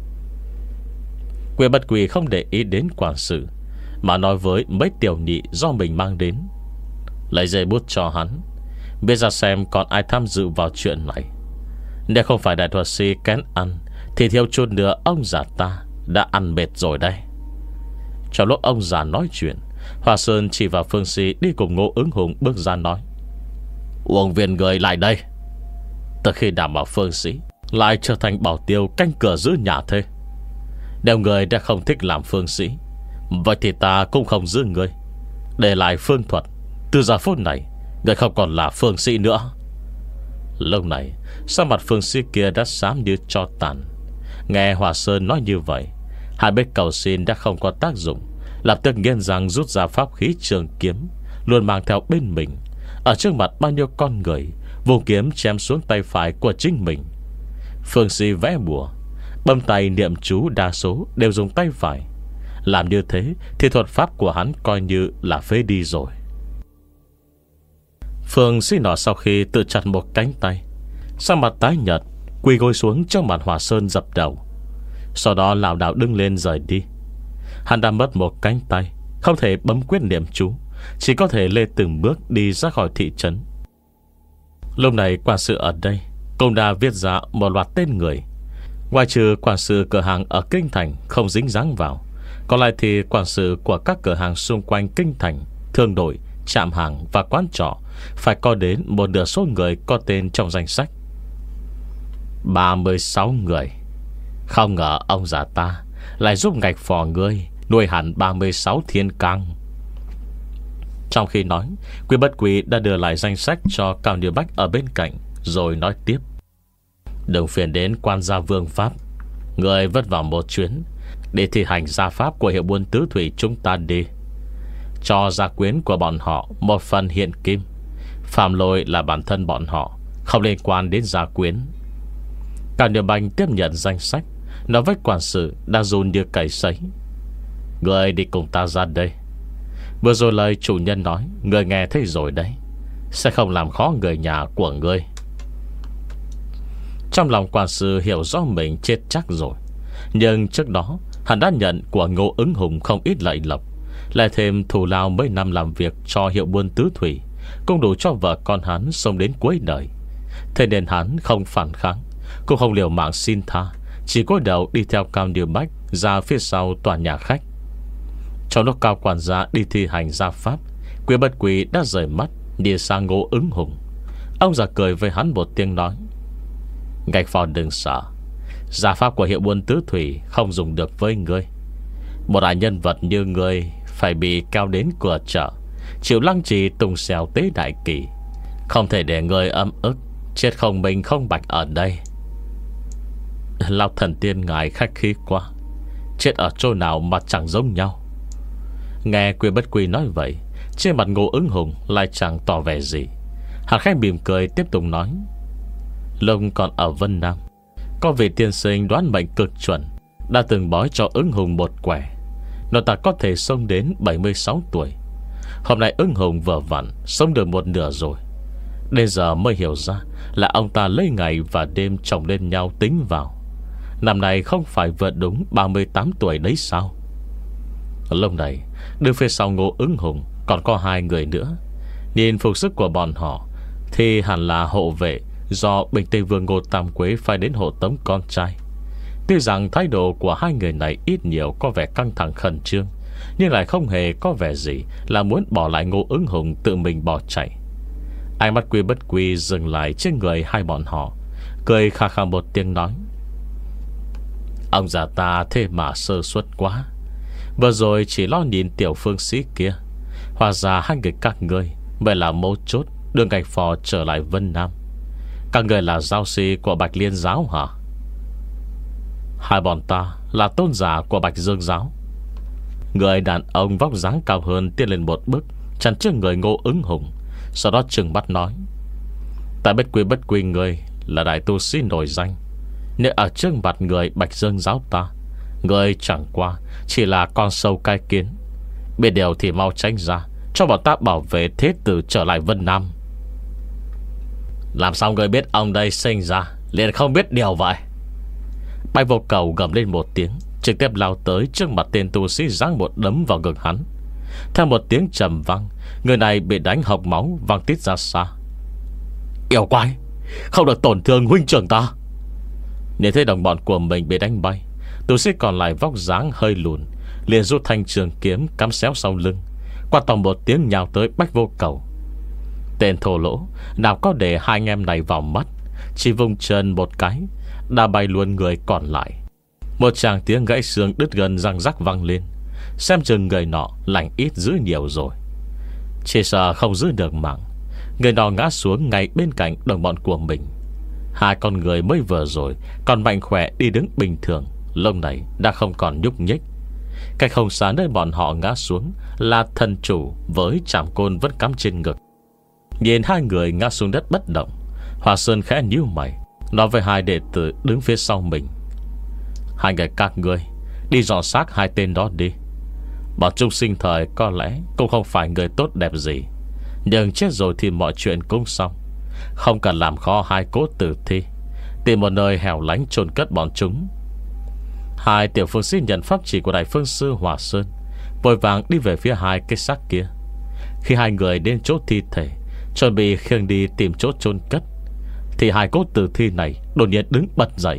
Quyền Bất Quỳ không để ý đến quản sự, mà nói với mấy tiểu nhị do mình mang đến: lấy giấy bút cho hắn, biết ra xem còn ai tham dự vào chuyện này. Nếu không phải đại thuật sĩ kén ăn, thì thiếu chút nữa ông già ta đã ăn mệt rồi đây. Trong lúc ông già nói chuyện, Hòa Sơn chỉ vào Phương Sĩ đi cùng Ngô Ứng Hùng bước ra nói: Uông viên người lại đây. Từ khi đảm bảo Phương Sĩ lại trở thành bảo tiêu canh cửa giữ nhà thế. Nếu người đã không thích làm Phương Sĩ, vậy thì ta cũng không giữ người, để lại Phương Thuật. Từ giờ phút này người không còn là Phương Sĩ nữa. Lúc này sắc mặt Phương Sĩ kia đã xám như tro tàn. Nghe Hòa Sơn nói như vậy, hai bên cầu xin đã không có tác dụng, lập tức nghiến răng rút ra pháp khí trường kiếm luôn mang theo bên mình, ở trước mặt bao nhiêu con người vùng kiếm chém xuống tay phải của chính mình. Phương Sĩ vẽ bùa, bấm tay niệm chú đa số đều dùng tay phải. Làm như thế thì thuật pháp của hắn coi như là phế đi rồi. Phương Sĩ nọ sau khi tự chặt một cánh tay, sắc mặt tái nhợt, quỳ gối xuống trong mặt Hòa Sơn dập đầu. Sau đó lảo đảo đứng lên rời đi. Hắn đã mất một cánh tay, không thể bấm quyết niệm chú, chỉ có thể lê từng bước đi ra khỏi thị trấn. Lúc này quản sự ở đây cũng đã viết ra một loạt tên người. Ngoài trừ quản sự cửa hàng ở Kinh Thành không dính dáng vào, còn lại thì quản sự của các cửa hàng xung quanh Kinh Thành, thương đội, trạm hàng và quán trọ phải có đến một nửa số người có tên trong danh sách. Ba mươi sáu người. Không ngờ ông già ta lại giúp Ngạch Phò ngươi nuôi hẳn ba mươi sáu thiên cang. Trong khi nói, Quý Bất Quỳ đã đưa lại danh sách cho Cao Như Bách ở bên cạnh, rồi nói tiếp: đừng phiền đến quan gia vương pháp, người vất vào một chuyến để thi hành gia pháp của hiệu buôn tứ thủy chúng ta đi. Cho gia quyến của bọn họ một phần hiện kim. Phạm lỗi là bản thân bọn họ, không liên quan đến gia quyến. Cao Như Bách tiếp nhận danh sách, nói với quản sự đang run như cầy sấy: người đi cùng ta ra đây. Vừa rồi lời chủ nhân nói, người nghe thấy rồi đấy, sẽ không làm khó người nhà của ngươi. Trong lòng quản sự hiểu rõ mình chết chắc rồi, nhưng trước đó hắn đã nhận của Ngô Ứng Hùng không ít lợi lộc, lại thêm thù lao mấy năm làm việc cho hiệu buôn tứ thủy, cũng đủ cho vợ con hắn sống đến cuối đời. Thế nên hắn không phản kháng, cũng không liều mạng xin tha, chỉ cúi đầu đi theo Cao Như Bách ra phía sau tòa nhà khách. Trong lúc Cao quản gia đi thi hành gia pháp, Quý Bất Quỳ đã rời mắt đi sang Ngô Ứng Hùng. Ông già cười với hắn một tiếng nói: Ngạch Phò đừng sợ, gia pháp của hiệu buôn tứ thủy không dùng được với ngươi. Một đại nhân vật như ngươi phải bị kéo đến cửa chợ, chịu lăng trì tùng xèo tế đại kỳ, không thể để ngươi âm ức chết không minh không bạch ở đây. Lão thần tiên ngài khách khí quá, chết ở chỗ nào mà chẳng giống nhau. Nghe Quý Bất Quỳ nói vậy, trên mặt Ngô Ứng Hùng lại chẳng tỏ vẻ gì. Hắn khẽ mỉm cười tiếp tục nói: Lông còn ở Vân Nam, có vị tiên sinh đoán mệnh cực chuẩn, đã từng bói cho Ứng Hùng một quẻ, nói ta có thể sống đến bảy mươi sáu tuổi. Hôm nay Ứng Hùng vừa vặn sống được một nửa rồi. Đến giờ mới hiểu ra là ông ta lấy ngày và đêm chồng lên nhau tính vào. Năm nay không phải vượt đúng ba mươi tám tuổi đấy sao? Lúc này đứng phía sau Ngô Ứng Hùng còn có hai người nữa. Nhìn phục sức của bọn họ thì hẳn là hộ vệ do Bình Tây Vương Ngô Tam Quế phải đến hộ tống con trai. Tuy rằng thái độ của hai người này ít nhiều có vẻ căng thẳng khẩn trương, nhưng lại không hề có vẻ gì là muốn bỏ lại Ngô Ứng Hùng tự mình bỏ chạy. Ánh mắt Quý Bất Quỳ dừng lại trên người hai bọn họ, cười khà khà một tiếng nói: Ông già ta thế mà sơ suất quá, vừa rồi chỉ lo nhìn tiểu phương sĩ kia, hóa ra hai người các ngươi mới là mấu chốt đưa Ngạch Phò trở lại Vân Nam. Các người là giáo sĩ của Bạch Liên giáo hả? Hai bọn ta là tôn giả của Bạch Dương giáo. Người đàn ông vóc dáng cao hơn tiến lên một bước, chắn trước người Ngô Ứng Hùng, sau đó trừng mắt nói: "Ta biết quy bất quy người là đại tu sĩ nổi danh, nếu ở trước mặt người Bạch Dương giáo ta, người chẳng qua chỉ là con sâu cái kiến. Biết điều thì mau tránh ra, cho bọn ta bảo vệ thế tử trở lại Vân Nam." "Làm sao người biết ông đây sinh ra liền không biết điều vậy?" Bạch Vô Cầu gầm lên một tiếng, trực tiếp lao tới trước mặt tên tu sĩ, giáng một đấm vào ngực hắn. Theo một tiếng trầm vang, người này bị đánh hộc máu văng tít ra xa. "Yêu quái, không được tổn thương huynh trưởng ta!" Nhìn thấy đồng bọn của mình bị đánh bay, tu sĩ còn lại vóc dáng hơi lùn liền rút thanh trường kiếm cắm xéo sau lưng, qua tòng một tiếng nhào tới Bạch Vô Cầu. Tên thô lỗ nào có để hai anh em này vào mắt, chỉ vùng chân một cái đã bay luôn người còn lại. Một tràng tiếng gãy xương đứt gần răng rắc vang lên. Xem chừng người nọ lành ít dữ nhiều rồi, chỉ sợ không giữ được mạng. Người nọ ngã xuống ngay bên cạnh đồng bọn của mình. Hai con người mới vừa rồi còn mạnh khỏe đi đứng bình thường, lúc này đã không còn nhúc nhích. Cách không xa nơi bọn họ ngã xuống là thần chủ với trảm côn vẫn cắm trên ngực. Nhìn hai người ngã xuống đất bất động, Hòa Sơn khẽ nhíu mày, nói với hai đệ tử đứng phía sau mình: "Hai người các ngươi đi dọn xác hai tên đó đi. Bọn chúng sinh thời có lẽ cũng không phải người tốt đẹp gì, nhưng chết rồi thì mọi chuyện cũng xong. Không cần làm khó hai cốt tử thi, tìm một nơi hẻo lánh chôn cất bọn chúng." Hai tiểu phương sĩ nhận pháp chỉ của Đại Phương Sư Hòa Sơn, vội vàng đi về phía hai cái xác kia. Khi hai người đến chỗ thi thể, chuẩn bị khiêng đi tìm chỗ chôn cất, thì hai cốt tử thi này đột nhiên đứng bật dậy.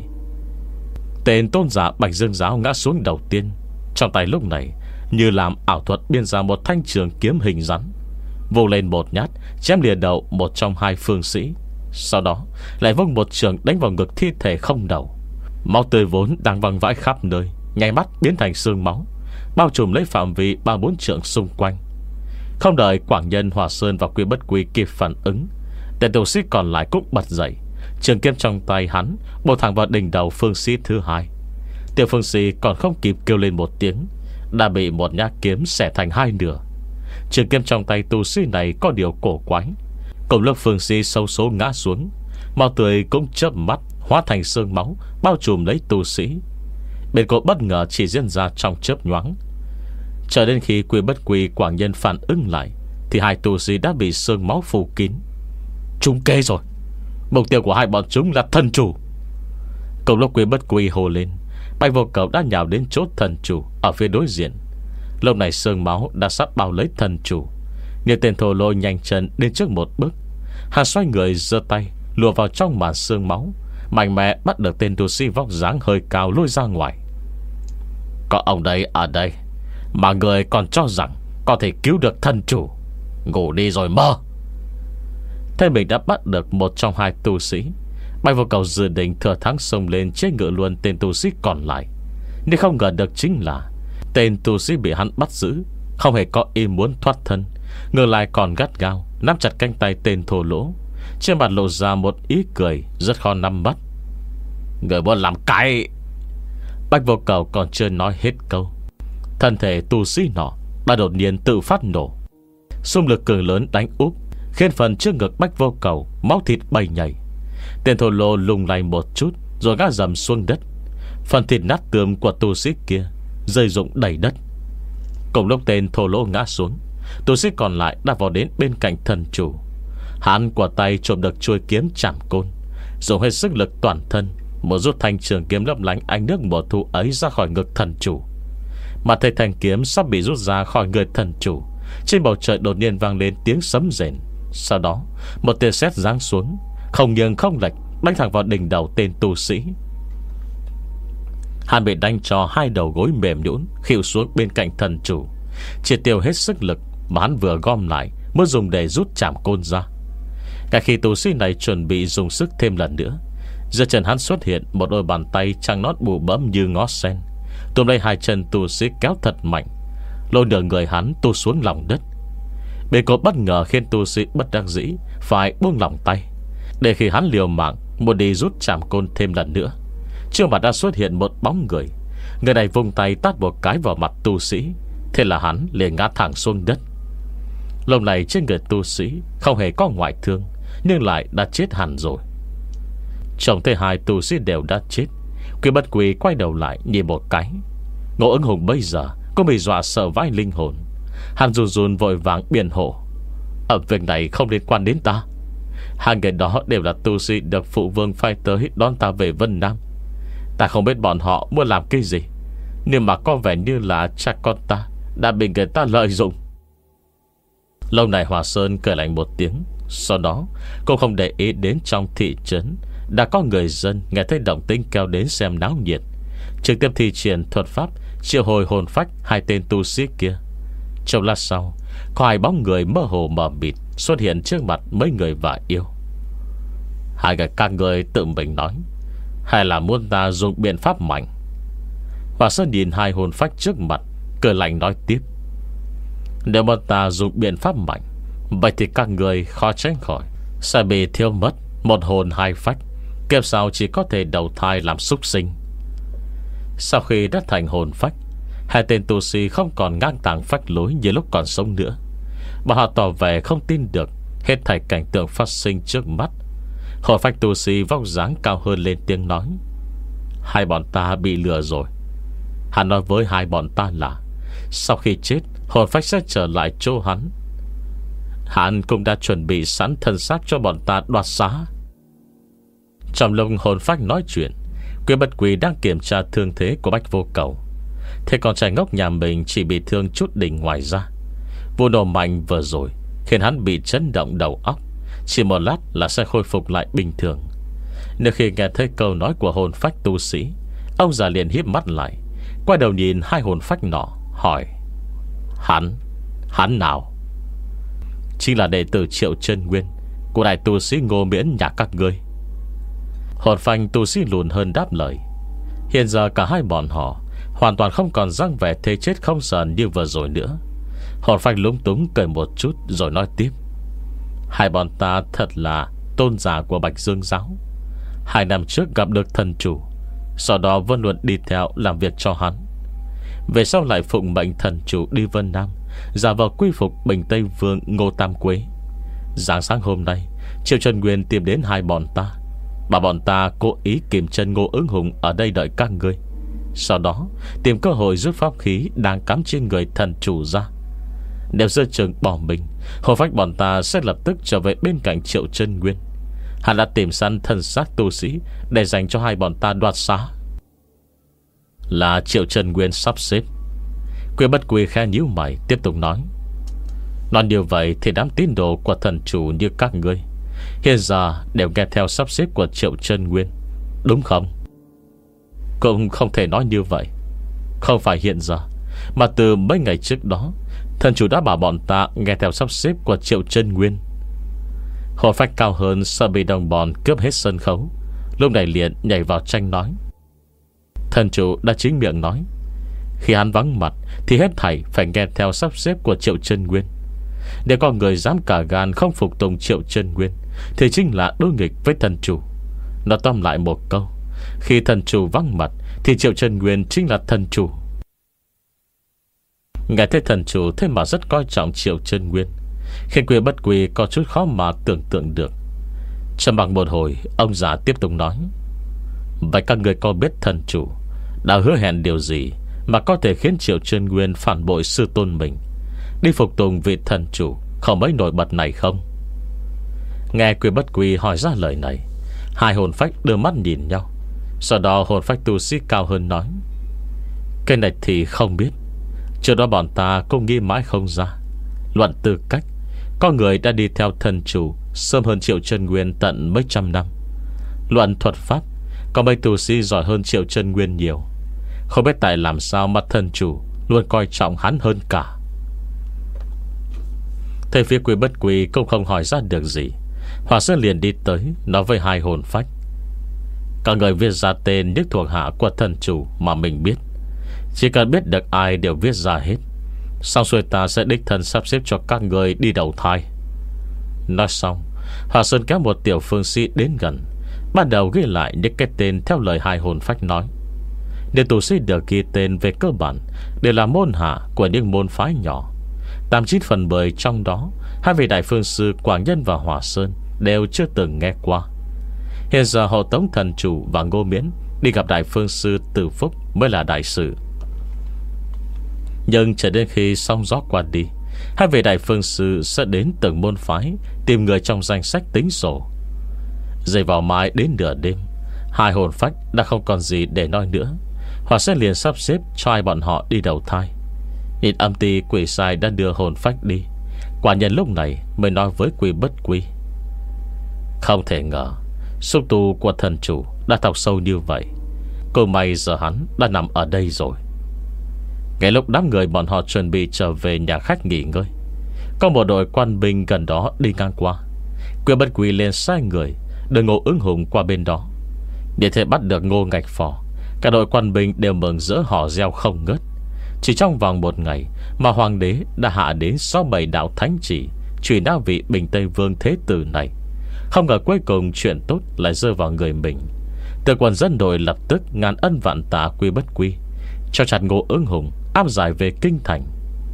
Tên tôn giả Bạch Dương giáo ngã xuống đầu tiên, trong tay lúc này như làm ảo thuật biên ra một thanh trường kiếm hình rắn, vồ lên một nhát chém lìa đầu một trong hai phương sĩ. Sau đó lại vung một trường đánh vào ngực thi thể không đầu. Máu tươi vốn đang văng vãi khắp nơi, nháy mắt biến thành sương máu, bao trùm lấy phạm vi ba bốn trượng xung quanh. Không đợi Quảng Nhân, Hòa Sơn và Quy Bất Quy kịp phản ứng, tên tu sĩ còn lại cũng bật dậy, trường kiếm trong tay hắn bổ thẳng vào đỉnh đầu phương sĩ thứ hai. Tiểu phương sĩ còn không kịp kêu lên một tiếng, đã bị một nhát kiếm xẻ thành hai nửa. Trường kiếm trong tay tu sĩ này có điều cổ quái. Cùng lúc phương sĩ sâu số ngã xuống, máu tươi cũng chớp mắt hóa thành sương máu, bao trùm lấy tu sĩ. Biến cố bất ngờ chỉ diễn ra trong chớp nhoáng. Chờ đến khi Quy Bất Quy, Quảng Nhân phản ứng lại, thì hai tu sĩ đã bị sương máu phủ kín. "Trúng kế rồi, mục tiêu của hai bọn chúng là thần chủ." Cùng lúc Quy Bất Quy hồ lên, Bạch Vô Cầu đã nhào đến chỗ thần chủ ở phía đối diện. Lúc này sương máu đã sắp bao lấy thần chủ, nhưng tên thô lô nhanh chân đến trước một bước. Hắn xoay người giơ tay lùa vào trong màn sương máu, mạnh mẽ bắt được tên tu sĩ vóc dáng hơi cao lôi ra ngoài. "Có ông đây ở đây mà người còn cho rằng có thể cứu được thần chủ, ngủ đi rồi mơ." Thế mình đã bắt được một trong hai tu sĩ, Bạch Vô Cầu dự định thừa thắng xông lên chế ngự luôn tên tu sĩ còn lại. Nhưng không ngờ được chính là tên tu sĩ bị hắn bắt giữ không hề có ý muốn thoát thân, ngược lại còn gắt gao nắm chặt cánh tay tên thô lỗ, trên mặt lộ ra một ý cười rất khó nắm bắt. "Người muốn làm cái..." Bạch Vô Cầu còn chưa nói hết câu, thân thể tu sĩ nọ đã đột nhiên tự phát nổ. Xung lực cường lớn đánh úp, khiến phần trước ngực Bạch Vô Cầu máu thịt bay nhảy. Tên thô lô lung lay một chút rồi ngã dầm xuống đất. Phần thịt nát tươm của tu sĩ kia rơi rụng đầy đất. Cùng lúc tên thô lỗ ngã xuống, tu sĩ còn lại đã vào đến bên cạnh thần chủ. Hắn của tay trộm được chuôi kiếm chảm côn, dùng hết sức lực toàn thân, một rút thanh trường kiếm lấp lánh ánh nước mùa thu ấy ra khỏi ngực thần chủ. Mà thấy thanh kiếm sắp bị rút ra khỏi người thần chủ, trên bầu trời đột nhiên vang lên tiếng sấm rền. Sau đó một tia sét giáng xuống, không nghiêng không lệch đánh thẳng vào đỉnh đầu tên tu sĩ. Hắn bị đánh cho hai đầu gối mềm nhũn, khuỵu xuống bên cạnh thần chủ, triệt tiêu hết sức lực mà hắn vừa gom lại mới dùng để rút chảm côn ra. Cả khi tu sĩ này chuẩn bị dùng sức thêm lần nữa, giữa chân hắn xuất hiện một đôi bàn tay trắng nót bụ bẫm như ngó sen, túm lấy hai chân tu sĩ kéo thật mạnh, lôi nửa người hắn tu xuống lòng đất. Biến cố bất ngờ khiến tu sĩ bất đắc dĩ phải buông lỏng tay, để khi hắn liều mạng muốn đi rút chảm côn thêm lần nữa, trước mặt đã xuất hiện một bóng người. Người này vung tay tát một cái vào mặt tu sĩ, Thế là hắn liền ngã thẳng xuống đất. Lúc này trên người tu sĩ không hề có ngoại thương, nhưng lại đã chết hẳn rồi. Trông thấy hai tu sĩ đều đã chết, Quy Bất Quy quay đầu lại nhìn một cái. Ngô Ứng Hùng bây giờ cũng bị dọa sợ vãi linh hồn. Hắn run run vội vàng biện hộ: Ở việc này không liên quan đến ta. Hai người đó đều là tu sĩ được phụ vương phái tới đón ta về Vân Nam. Ta không biết bọn họ muốn làm cái gì, nhưng mà có vẻ như là cha con ta đã bị người ta lợi dụng. Lâu này Hòa Sơn cười lạnh một tiếng. Sau đó cũng không để ý đến trong thị trấn đã có người dân nghe thấy động tĩnh kéo đến xem náo nhiệt, trực tiếp thi triển thuật pháp triệu hồi hồn phách hai tên tu sĩ kia. Trong lát sau, có hai bóng người mơ hồ mờ mịt xuất hiện trước mặt mấy người và yêu. Hai người các người tự mình nói, hay là muốn ta dùng biện pháp mạnh? Hòa Sơn nhìn hai hồn phách trước mặt, cười lạnh nói tiếp: Nếu mà ta dùng biện pháp mạnh, vậy thì các người khó tránh khỏi sẽ bị thiêu mất một hồn hai phách, kiếp sau chỉ có thể đầu thai làm súc sinh. Sau khi đã thành hồn phách, hai tên tu sĩ không còn ngang tàng phách lối như lúc còn sống nữa. Mà họ tỏ vẻ không tin được hết thảy cảnh tượng phát sinh trước mắt. Hồn phách tu sĩ vóc dáng cao hơn lên tiếng nói: Hai bọn ta bị lừa rồi. Hắn nói với hai bọn ta là sau khi chết, hồn phách sẽ trở lại chỗ hắn. Hắn cũng đã chuẩn bị sẵn thân xác cho bọn ta đoạt xá. Trong lúc hồn phách nói chuyện, Quy Bất Quy đang kiểm tra thương thế của Bách Vô Cầu. Thế còn trai ngốc nhà mình chỉ bị thương chút đỉnh ngoài ra. Vụ nổ mạnh vừa rồi khiến hắn bị chấn động đầu óc, chỉ một lát là sẽ khôi phục lại bình thường. Nếu khi nghe thấy câu nói của hồn phách tu sĩ, ông già liền híp mắt lại, quay đầu nhìn hai hồn phách nọ, hỏi: Hắn, hắn nào? Chính là đệ tử Triệu Chân Nguyên của đại tu sĩ Ngô Miễn nhà các ngươi. Hồn phách tu sĩ lùn hơn đáp lời. Hiện giờ cả hai bọn họ hoàn toàn không còn dáng vẻ thế chết không sờn như vừa rồi nữa. Hồn phách lúng túng cười một chút rồi nói tiếp: Hai bọn ta thật là tôn giả của Bạch Dương giáo. Hai năm trước gặp được thần chủ, sau đó vẫn luôn đi theo làm việc cho hắn. Về sau lại phụng mệnh thần chủ đi Vân Nam, giả vờ quy phục Bình Tây Vương Ngô Tam Quế. Sáng sáng hôm nay, Triệu Chân Nguyên tìm đến hai bọn ta, bà bọn ta cố ý kìm chân Ngô Ứng Hùng ở đây đợi các ngươi, sau đó tìm cơ hội rút pháp khí đang cắm trên người thần chủ ra. Nếu giữa chừng bỏ mình, hồn phách bọn ta sẽ lập tức trở về bên cạnh Triệu Chân Nguyên. Hắn đã tìm săn thân xác tu sĩ để dành cho hai bọn ta đoạt xá. Là Triệu Chân Nguyên sắp xếp. Quy Bất Quy khẽ nhíu mày tiếp tục nói: Nói như vậy thì đám tín đồ của thần chủ như các ngươi hiện giờ đều nghe theo sắp xếp của Triệu Chân Nguyên, đúng không? Cũng không thể nói như vậy. Không phải hiện giờ, mà từ mấy ngày trước đó, thần chủ đã bảo bọn ta nghe theo sắp xếp của Triệu Chân Nguyên. Hồn phách cao hơn sợ bị đồng bọn cướp hết sân khấu, lúc này liền nhảy vào tranh nói: Thần chủ đã chính miệng nói, khi hắn vắng mặt thì hết thảy phải nghe theo sắp xếp của Triệu Chân Nguyên. Nếu có người dám cả gan không phục tùng Triệu Chân Nguyên thì chính là đối nghịch với thần chủ. Nó tóm lại một câu: khi thần chủ vắng mặt thì Triệu Chân Nguyên chính là thần chủ. Nghe thấy thần chủ thế mà rất coi trọng Triệu Chân Nguyên, khiến Quy Bất Quy có chút khó mà tưởng tượng được. Trầm mặc một hồi, ông già tiếp tục nói: Vậy các người có biết thần chủ đã hứa hẹn điều gì mà có thể khiến Triệu Chân Nguyên phản bội sư tôn mình, đi phục tùng vị thần chủ không mấy nổi bật này không? Nghe Quy Bất Quy hỏi ra lời này, hai hồn phách đưa mắt nhìn nhau. Sau đó hồn phách tu sĩ cao hơn nói: Cái này thì không biết. Trước đó bọn ta cũng nghĩ mãi không ra. Luận tư cách, có người đã đi theo thần chủ sớm hơn Triệu Chân Nguyên tận mấy trăm năm. Luận thuật pháp, có mấy tu sĩ giỏi hơn Triệu Chân Nguyên nhiều. Không biết tại làm sao mà thần chủ luôn coi trọng hắn hơn cả. Thế phía Quy Bất Quy cũng không hỏi ra được gì. Hòa Sơn liền đi tới nói với hai hồn phách: Các người viết ra tên những thuộc hạ của thần chủ mà mình biết. Chỉ cần biết được ai đều viết ra hết. Xong xuôi ta sẽ đích thân sắp xếp cho các người đi đầu thai. Nói xong, Hòa Sơn kéo một tiểu phương sĩ đến gần, bắt đầu ghi lại những cái tên theo lời hai hồn phách nói. Những tù sĩ được ghi tên về cơ bản đều là môn hạ của những môn phái nhỏ. Tám chín phần mười trong đó, hai vị đại phương sư Quảng Nhân và Hòa Sơn đều chưa từng nghe qua. Hiện giờ Hộ Tống Thần Chủ và Ngô Miễn đi gặp đại phương sư Từ Phúc mới là đại sự. Nhưng cho đến khi sóng gió qua đi, hai vị đại phương sư sẽ đến từng môn phái tìm người trong danh sách tính sổ. Dậy vào mai đến nửa đêm, hai hồn phách đã không còn gì để nói nữa. Họ sẽ liền sắp xếp cho hai bọn họ đi đầu thai. Nhìn âm ty quỷ sai đã đưa hồn phách đi, Quả nhân lúc này mới nói với Quy Bất Quy: không thể ngờ xúc tu của thần chủ đã thọc sâu như vậy. Cô may giờ hắn đã nằm ở đây rồi. Ngay lúc đám người bọn họ chuẩn bị trở về nhà khách nghỉ ngơi, có một đội quan binh gần đó đi ngang qua. Quy Bất Quy lên sai người đưa Ngô Ứng Hùng qua bên đó. Để thể bắt được Ngô Ngạch Phò, cả đội quan binh đều mừng rỡ hò reo không ngớt. Chỉ trong vòng một ngày mà hoàng đế đã hạ đến sáu bảy đạo thánh chỉ truy nã vị Bình Tây Vương Thế Tử này. Không ngờ cuối cùng chuyện tốt lại rơi vào người mình. Từ quần dân đội lập tức ngàn ân vạn tạ Quy Bất Quy, cho chặt Ngô Ứng Hùng áp giải về kinh thành.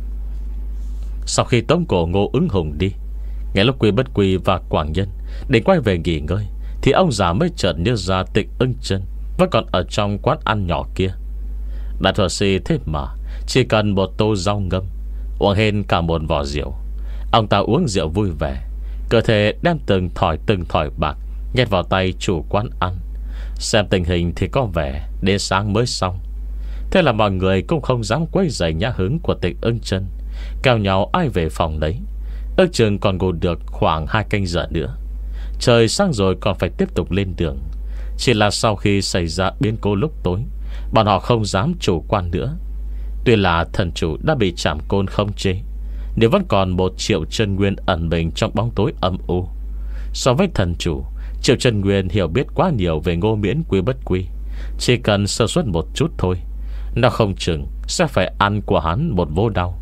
Sau khi tống cổ Ngô Ứng Hùng đi, ngay lúc Quy Bất Quy và Quảng Nhân định quay về nghỉ ngơi, thì ông già mới chợt nhớ ra Tịch Ưng Chân vẫn còn ở trong quán ăn nhỏ kia. Đại thuật sĩ thế mà chỉ cần một tô rau ngâm, uống hên cả một vò rượu. Ông ta uống rượu vui vẻ, cơ thể đem từng thỏi từng thỏi bạc nhét vào tay chủ quán ăn. Xem tình hình thì có vẻ đến sáng mới xong. Thế là mọi người cũng không dám quấy rầy nhã hứng của Tịch Ưng Chân, kéo nhau ai về phòng đấy. Ước chừng còn ngủ được khoảng hai canh giờ nữa. Trời sáng rồi còn phải tiếp tục lên đường. Chỉ là sau khi xảy ra biến cố lúc tối, bọn họ không dám chủ quan nữa. Tuy là thần chủ đã bị Trảm Côn khống chế, nhưng vẫn còn một Triệu Chân Nguyên ẩn mình trong bóng tối âm u. So với thần chủ, Triệu Chân Nguyên hiểu biết quá nhiều về Ngô Miễn Quy Bất Quy. Chỉ cần sơ suất một chút thôi, nó không chừng sẽ phải ăn của hắn một vô đau.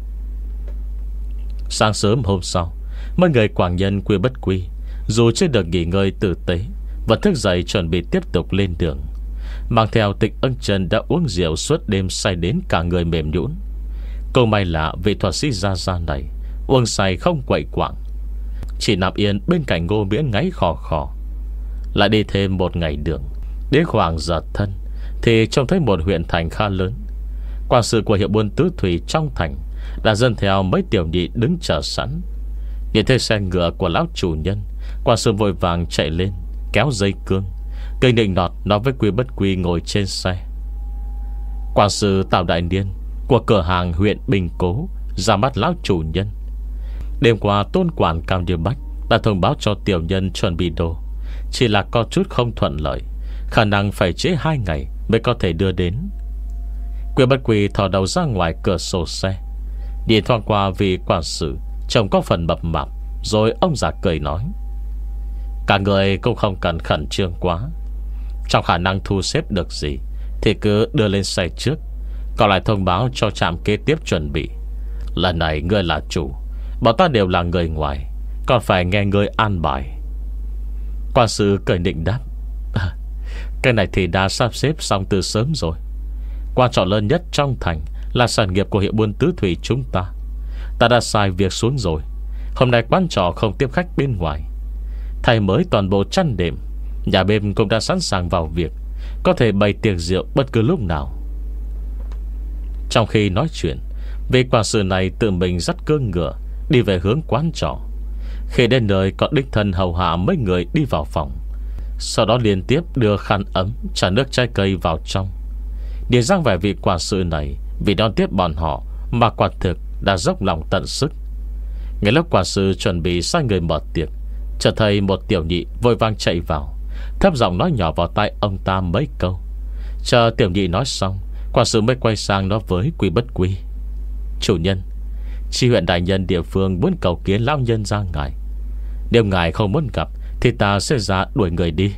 Sáng sớm hôm sau, mấy người Quảng Nhân Quy Bất Quy dù chưa được nghỉ ngơi tử tế, vẫn thức dậy chuẩn bị tiếp tục lên đường, mang theo Tịch Ưng Chân đã uống rượu suốt đêm say đến cả người mềm nhũn. Câu may là vị thuật sĩ gia gia này uống say không quậy quạng, chỉ nằm yên bên cạnh Ngô Miễn ngáy khò khò. Lại đi thêm một ngày đường, đến khoảng giờ thân thì trông thấy một huyện thành khá lớn. Quản sự của hiệu buôn tứ thủy trong thành đã dẫn theo mấy tiểu nhị đứng chờ sẵn. Nhìn thấy xe ngựa của lão chủ nhân, quản sự vội vàng chạy lên kéo dây cương, cây nịnh nọt nói với Quy Bất Quy ngồi trên xe. Quản sự Tào Đại Niên của cửa hàng huyện Bình Cố ra mắt lão chủ nhân. Đêm qua tôn quản Cao Như Bách đã thông báo cho tiểu nhân chuẩn bị đồ, chỉ là có chút không thuận lợi, khả năng phải trễ hai ngày mới có thể đưa đến. Quy Bất Quy thò đầu ra ngoài cửa sổ xe, nhìn thoáng qua vị quản sự trông có phần mập mạp, rồi ông già cười nói: cả người cũng không cần khẩn trương quá. Trong khả năng thu xếp được gì thì cứ đưa lên xe trước, còn lại thông báo cho trạm kế tiếp chuẩn bị. Lần này ngươi là chủ, bọn ta đều là người ngoài, còn phải nghe ngươi an bài. Quan sự cười định đáp: à, cái này thì đã sắp xếp xong từ sớm rồi. Quan trọng lớn nhất trong thành là sản nghiệp của hiệu buôn tứ thủy chúng ta. Ta đã sai việc xuống rồi. Hôm nay quán trọ không tiếp khách bên ngoài, thay mới toàn bộ chăn đệm. Nhà bếp cũng đã sẵn sàng vào việc, có thể bày tiệc rượu bất cứ lúc nào. Trong khi nói chuyện, vị quản sự này tự mình dắt cương ngựa đi về hướng quán trọ. Khi đến nơi có đích thân hầu hạ mấy người đi vào phòng, sau đó liên tiếp đưa khăn ấm trà nước trái cây vào trong. Điền giang vẻ vị quản sự này vì đón tiếp bọn họ mà quả thực đã dốc lòng tận sức. Ngay lúc quản sự chuẩn bị sai người mở tiệc, chợt thấy một tiểu nhị vội vàng chạy vào, thấp giọng nói nhỏ vào tai ông ta mấy câu. Chờ tiểu nhị nói xong, quản sự mới quay sang nói với Quy Bất Quy: chủ nhân, chi huyện đại nhân địa phương muốn cầu kiến lão nhân ra ngài. Nếu ngài không muốn gặp thì ta sẽ ra đuổi người đi.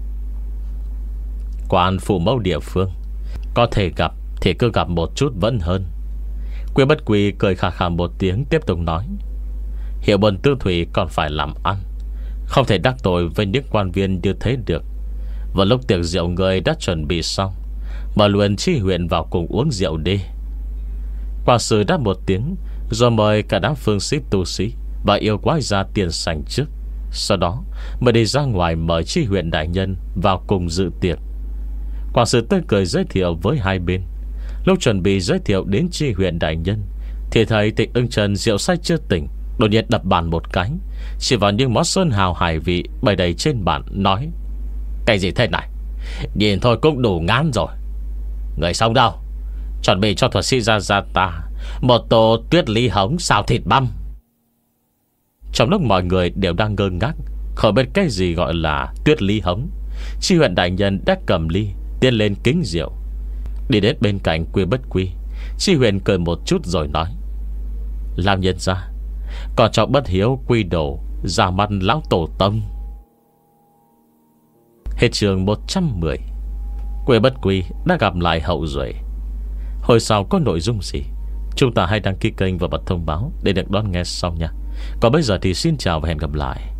Quan phụ mẫu địa phương có thể gặp thì cứ gặp một chút vẫn hơn. Quy Bất Quy cười khà khà một tiếng, tiếp tục nói: hiệu buôn tư thủy còn phải làm ăn, không thể đắc tội với những quan viên như thế được. Vào lúc tiệc rượu người đã chuẩn bị xong, Mời luôn Chi huyện vào cùng uống rượu đi. Quản sự đáp một tiếng, rồi mời cả đám phương sĩ tu sĩ và yêu quái ra tiền sảnh trước. Sau đó mới đi ra ngoài mời Chi huyện đại nhân vào cùng dự tiệc. Quản sự tươi cười giới thiệu với hai bên. Lúc chuẩn bị giới thiệu đến Chi huyện đại nhân thì thấy Tịch Ưng Trần rượu say chưa tỉnh, đột nhiên đập bàn một cái, chỉ vào những món sơn hào hải vị bày đầy trên bàn, nói: Cái gì thế này, nhìn thôi cũng đủ ngán rồi. Người sống đâu, chuẩn bị cho thuật sĩ gia gia ta một tô tuyết lý hống xào thịt băm. Trong lúc mọi người đều đang ngơ ngác, không biết cái gì gọi là tuyết lý hống, Chi huyện đại nhân đã cầm ly tiến lên kính rượu. Đi đến bên cạnh Quy Bất Quy, Chi huyện cười một chút rồi nói: Làm nhân ra, còn cho bất hiếu quy đồ ra mặt lão tổ tông. Hết chương một trăm mười. Quy Bất Quy đã gặp lại hậu duệ. Hồi sau có nội dung gì, chúng ta hãy đăng ký kênh và bật thông báo để được đón nghe sau nha. Còn bây giờ thì xin chào và hẹn gặp lại.